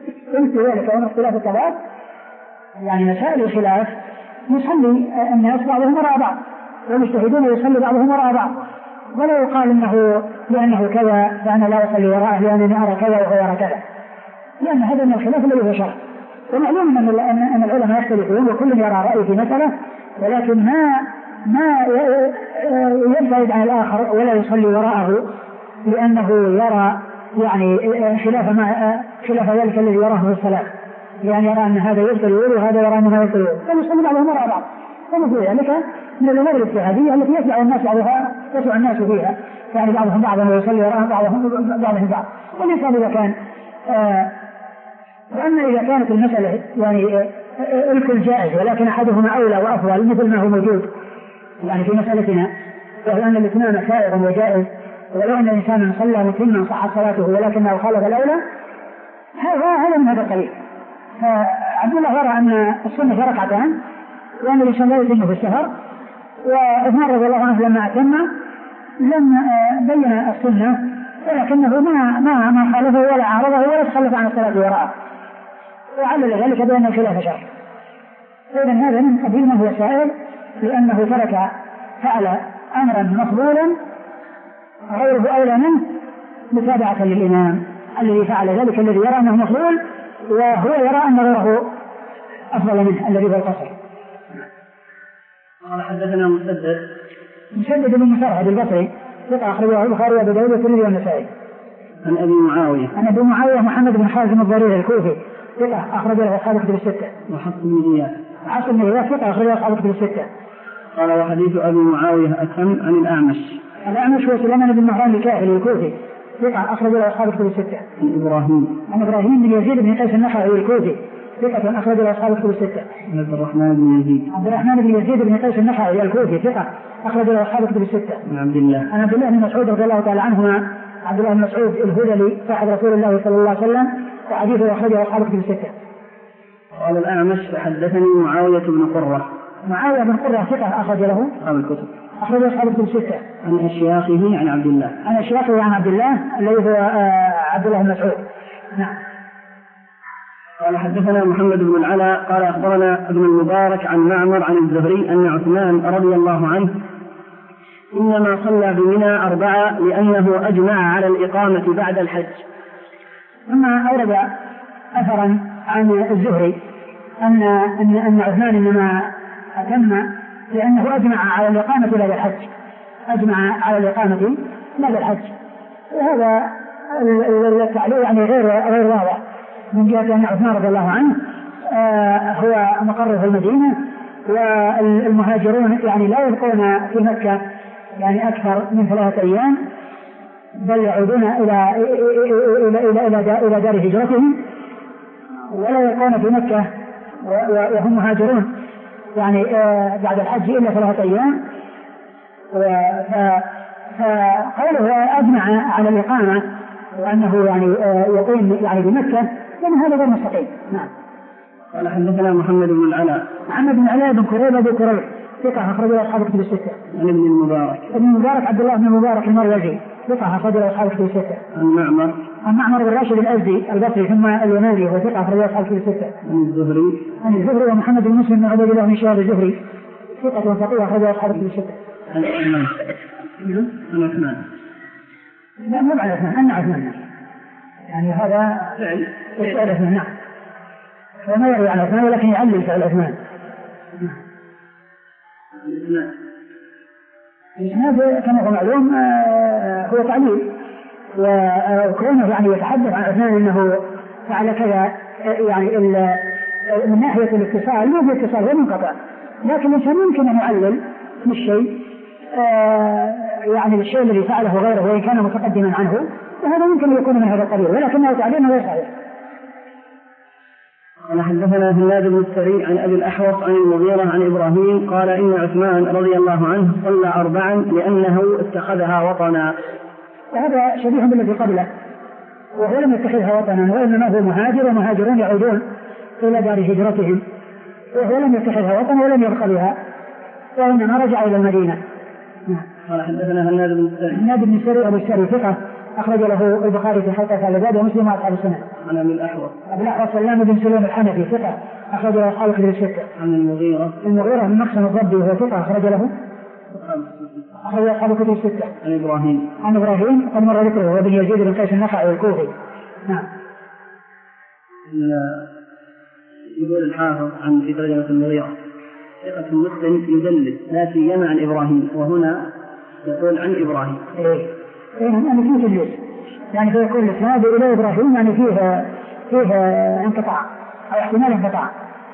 ذلك ومن اختلاف التضاد يعني مسائل الخلاف يصلي الناس بعضهم وراء بعض والمجتهدون يصلي بعضهم وراء بعض ولا يقال انه لانه كذا فانا لا اصلي وراءه لانني ارى كذا وهو يرى كذا لان هذا من الخلاف الذي هو شرع. ومعلوم ان ان العلماء يختلفون وكل يرى رايه في مساله ولكن ما ما يبتعد عن الاخر ولا يصلي وراءه لانه يرى يعني خلاف ما خلاف ذلك الذي يراه في الصلاه يعني يرى ان هذا يبطل الوضوء وهذا يرى انه يبطل الوضوء فيصلي بعضهم وراء بعض. ومثل ذلك من الامور الاجتهاديه التي يتبع الناس بعضها يتبع الناس فيها يعني بعضهم بعضا ويصلي وراء بعضهم بعضهم بعض. والانسان اذا كان آه واما اذا كانت المساله يعني آه الكل جائز ولكن احدهما اولى وافضل مثل ما هو موجود يعني في مسالتنا وهو ان الاثنان سائغ وجائز ولو ان الانسان صلى متما صحت صلاته ولكنه خالف الاولى هذا هذا من هذا القبيل. فعبد الله يرى ان السنه ركعتان وان الانسان لا يتم في السفر وعثمان رضي الله عنه لما اتم لم بين السنه ولكنه ما ما ما خالفه ولا عارضه ولا تخلف عن الصلاه وراءه وعلل ذلك بان الخلاف شر. اذا هذا من قبيل ما هو سائر لانه ترك فعل امرا مفضولا غيره اولى منه متابعه للامام الذي فعل ذلك الذي يرى انه مفضول وهو يرى ان غيره افضل منه الذي هو القصر. قال حدثنا مسدد مسدد بن مسرهد البصري ثقة أخرجه البخاري وأبو داود والترمذي والنسائي. عن أبي معاوية عن أبي معاوية محمد بن خالد الضرير الكوفي ثقة أخرج له أصحاب الكتب الستة. وحفص بن غياث حفص بن غياث ثقة أخرج له أصحاب الكتب الستة. قال وحديث أبي معاوية أتم عن الأعمش. الأعمش هو سليمان بن مهران الكاهلي الكوفي ثقة أخرج له أصحاب الكتب الستة. عن إبراهيم عن إبراهيم بن يزيد بن قيس النخعي الكوفي ثقة أخرج له أصحاب الكتب الستة. عن عبد الرحمن بن يزيد عبد الرحمن بن يزيد بن قيس النخعي الكوفي ثقة أخرج له أصحاب الكتب الستة. عن عبد الله عن عبد الله بن مسعود رضي الله تعالى عنهما عبد الله بن مسعود الهذلي صاحب رسول الله صلى الله عليه وسلم وحديثه أخرجه أصحاب الكتب الستة. قال الأعمش حدثني معاوية بن قرة. معاوية بن قرة ثقة أخرج له أصحاب الكتب أخرج أصحاب الكتب الستة. عن أشياخه عن عبد الله عن أشياخه عن عبد الله الذي هو عبد الله بن مسعود. نعم. قال حدثنا محمد بن العلاء قال أخبرنا ابن المبارك عن معمر عن الزهري أن عثمان رضي الله عنه إنما صلى بمنى أربعة لأنه أجمع على الإقامة بعد الحج. ثم أورد أثرا عن الزهري أن أن أن عثمان إنما أتم لأنه أجمع على الإقامة بعد الحج أجمع على الإقامة بعد الحج. وهذا التعليق يعني غير غير واضح من جهة أن عثمان رضي الله عنه آه هو مقر في المدينة والمهاجرون يعني لا يبقون في مكة يعني أكثر من ثلاثة أيام بل يعودون إلى إلى إلى إلى إلى دار هجرتهم ولا يبقون في مكة وهم مهاجرون يعني آه بعد الحج إلا ثلاثة أيام. فقوله أجمع على الإقامة وأنه يعني يقيم يعني بمكة، لأن هذا غير مستقيم. نعم. قال حدثنا محمد بن العلاء. محمد بن العلاء بن كريب أبو كريب ثقة أخرج أصحاب الكتب الستة. عن ابن المبارك. ابن المبارك عبد الله بن المبارك المروزي ثقة أخرج أصحاب الكتب الستة. عن معمر. عن معمر بن راشد الأزدي البصري ثم اليماني وهو ثقة أخرج أصحاب الكتب الستة. عن الزهري. عن الزهري ومحمد بن مسلم بن عبد الله بن شهاب الزهري ثقة فقيه أخرج أصحاب الكتب الستة. عن عثمان. عن عثمان. لا مو على عثمان، أن عثمان يعني هذا فعل عثمان. نعم. وما يروي عن عثمان ولكن يعلم فعل عثمان. الإسناد كما هو معلوم هو تعليل، وكونه يعني يتحدث عن عثمان أنه فعل كذا يعني من ناحية الاتصال مو باتصال غير منقطع، لكن الإنسان يمكن أن يعلل بالشيء يعني بالشيء الذي فعله غيره وإن كان متقدما عنه، وهذا يمكن أن يكون من هذا القبيل، ولكنه تعليل غير صحيح. قال حدثنا هناد بن السري عن أبي الأحوص عن المغيرة عن إبراهيم قال إن عثمان رضي الله عنه صلى أربعا لأنه اتخذها وطنا. وهذا شبيه بالذي قبله، وهو لم يتخذها وطنا وإنما هو مهاجر ومهاجرون يعودون إلى دار هجرتهم، وهو لم يتخذها وطنا ولم يبق بها وإنما رجع إلى المدينة. قال حدثنا هناد بن السري. هناد بن السري أبو السري ثقة أخرج له البخاري في حلقة الأدب ومسلم وأصحاب السنة. عن أبي الأحوص. أبي الأحوص سلام بن سليم الحنفي ثقة أخرج له أصحاب الكتب الستة. عن المغيرة. المغيرة بن مخزن الضبي وهو ثقة أخرج له أخرج أصحاب الكتب الستة. عن إبراهيم. عن إبراهيم قد مر ذكره هو بن يزيد بن قيس النخعي الكوفي. نعم. يقول الحافظ عن في ترجمة المغيرة ثقة مسلم يدلس لا سيما عن إبراهيم، وهنا يقول عن إبراهيم. إيه يعني فيه تدليس، يعني فيكون الإسناد إلى إبراهيم يعني فيه فيه انقطاع أو احتمال انقطاع.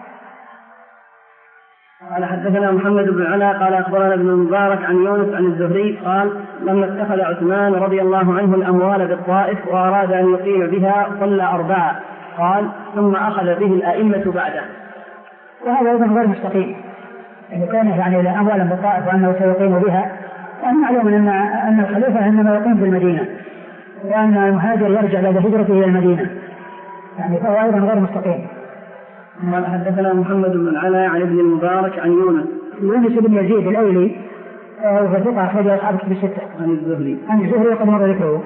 قال حدثنا محمد بن علاء قال أخبرنا ابن المبارك عن يونس عن الزهري قال لما اتخذ عثمان رضي الله عنه الأموال بالطائف وأراد أن يقيم بها صلى أربعة قال ثم أخذ به الأئمة بعده. وهذا أيضا غير مستقيم، إذا كان يعني إلى أموالا بالطائف وأنه سيقيم بها، وأن معلوم أن أن الخليفة إنما يقيم في المدينة، وأن المهاجر يرجع بعد هجرته إلى المدينة، يعني فهو أيضا غير مستقيم. قال حدثنا محمد بن علاء عن ابن المبارك عن يونس. يونس بن يزيد الأيلي وهو ثقة أخرج أصحاب الكتب الستة. عن الزهري. عن الزهري وقد مر ذكره.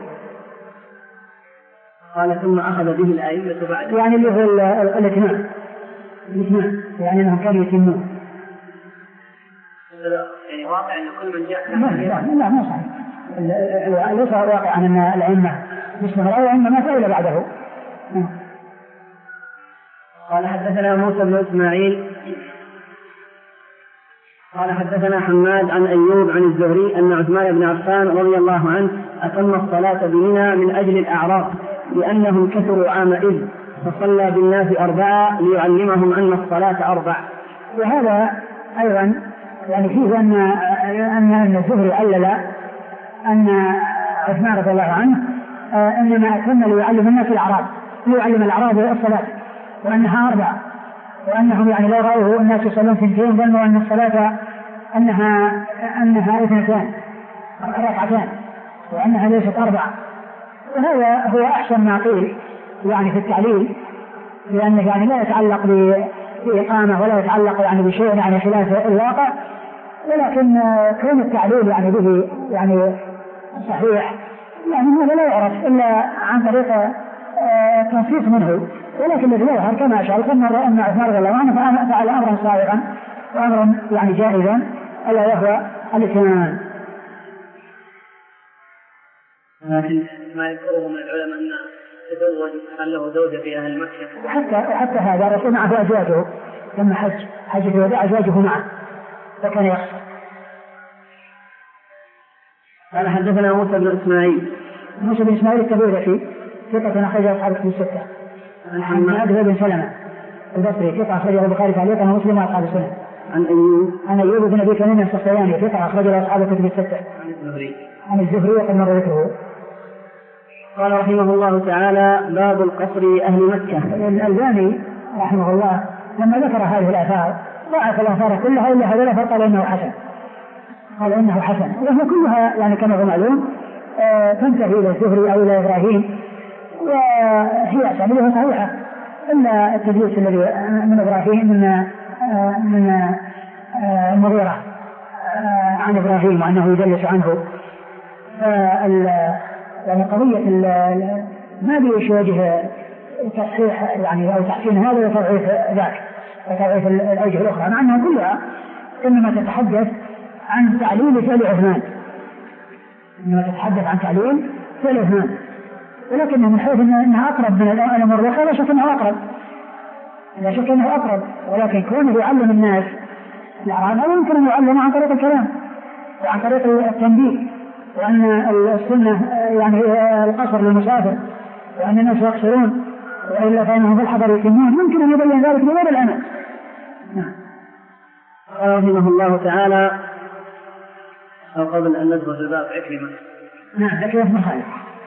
قال ثم أخذ به الأئمة بعد. يعني اللي هو الاتمام، الاتمام يعني أنهم كانوا يتمون. يعني واقع أن كل من جاء. لا لا لا مو صحيح. ليس واقع أن الأئمة مستمروا وإنما فعل بعده. قال حدثنا موسى بن إسماعيل قال حدثنا حماد عن أيوب عن الزهري أن عثمان بن عفان رضي الله عنه أتم الصلاة بمنى من أجل الأعراب لأنهم كثروا عامئذ فصلى بالناس أربعة ليعلمهم أن الصلاة أربع. وهذا أيضا يعني فيه أن أن الزهري علل أن عثمان رضي الله عنه إنما أتم ليعلم الناس الأعراب ليعلم الأعراب الصلاة وأنها أربع، وأنهم يعني لو رأوه الناس يصلون اثنتين ظنوا أن الصلاة أنها أنها اثنتان ركعتان وأنها ليست أربع. وهذا هو أحسن ما قيل يعني في التعليل، لأنه يعني لا يتعلق بإقامة ولا يتعلق يعني بشيء يعني خلاف الواقع، ولكن كون التعليل يعني به يعني صحيح يعني هذا لا يعرف إلا عن طريق تنصيص منه، ولكن الذي يظهر كما أشعر أن أن عثمان رضي الله عنه فعل أمرا صائغا وأمرا يعني جائزا ألا وهو الاتمام. لكن ما يذكره من العلماء أن تزوج كان له زوجة في أهل مكة. وحتى وحتى هذا الرسول معه أزواجه لما حج حج في الوداع أزواجه معه فكان يقصر. قال حدثنا موسى بن إسماعيل. موسى بن إسماعيل التبوذكي ثقة أخرجه أصحاب الكتب الستة. عن حماد بن سلمة البصري ثقة أخرجه البخاري تعليقا ومسلم وأصحاب السنة. عن أيوب. عن أيوب بن أبي تميم السختياني ثقة أخرجه أصحاب الكتب الستة. عن الزهري. عن الزهري وقد مر ذكره. قال رحمه الله تعالى باب القصر أهل مكة. الألباني رحمه الله لما ذكر هذه الآثار ضاعف الآثار كلها إلا هذا فقال إنه حسن، قال إنه حسن، وهي كلها يعني كما هو معلوم آه تنتهي إلى الزهري أو إلى إبراهيم وهي أسانيدها صحيحة إلا التدليس الذي من إبراهيم من من المغيرة عن إبراهيم وأنه يدلس عنه. يعني قضية ما بيش وجه تصحيح يعني أو تحسين هذا وتضعيف ذاك وتضعيف الأوجه الأخرى، مع أنها كلها إنما تتحدث عن تعليل فعل عثمان، إنما تتحدث عن تعليل فعل عثمان، ولكن من حيث أنها أقرب من الأمر الأخرى لا شك أنه أقرب، لا شك أنه أقرب، ولكن كونه يعلم الناس الأعراب أو يمكن أن يعلم عن طريق الكلام وعن طريق التنبيه، وأن السنة يعني القصر للمسافر وأن الناس يقصرون وإلا فإنهم في الحضر يتمون، يمكن أن يبين ذلك بغير الأمل. نعم. قال رحمه الله تعالى أو قبل أن ندخل في الباب عكرمة. نعم عكرمة بن خالد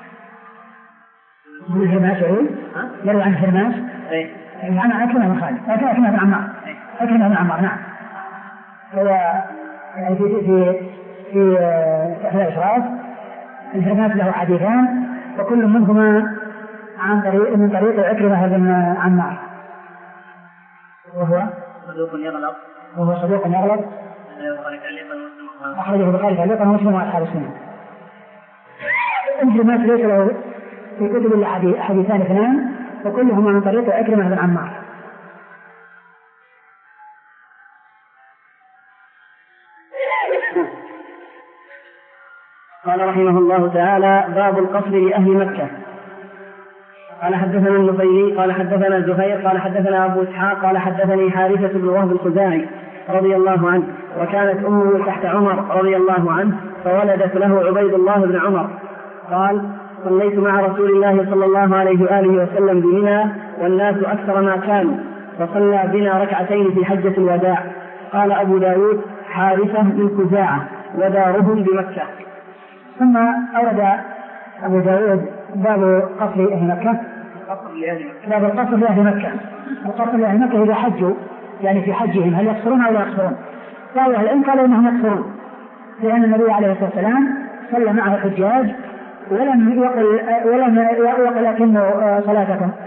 من الهرماس يروي عن الهرماس عن عكرمة بن خالد عكرمة بن عمار عكرمة بن عمار نعم. هو يعني في في في في الإشراف الهرماس له حديثان وكل منهما عن طريق من طريق عكرمة بن عمار وهو صدوق يغلط وهو صدوق يغلط أخرجه البخاري تعليقا ومسلم وأصحاب السنة. الهرماس ليس له في كتب إلا حديثان اثنان وكلهما من طريق عكرمة بن عمار. قال رحمه الله تعالى باب القصر لأهل مكة. قال حدثنا النفيلي قال حدثنا زهير قال حدثنا أبو إسحاق قال حدثني حارثة بن وهب الخزاعي رضي الله عنه وكانت أمه تحت عمر رضي الله عنه فولدت له عبيد الله بن عمر قال صليت مع رسول الله صلى الله عليه وآله وسلم بمنى والناس أكثر ما كانوا فصلى بنا ركعتين في حجة الوداع. قال أبو داود حارثة من خزاعة ودارهم بمكة. ثم أورد أبو داود باب قصر أهل مكة باب القصر لأهل مكة. القصر لأهل مكة إذا حجوا يعني في حجهم هل يقصرون أو لا يقصرون؟ قالوا العلم قالوا إنهم يقصرون لأن النبي عليه الصلاة والسلام صلى معه الحجاج ولم يقل ولم يقل لكنه صلاتكم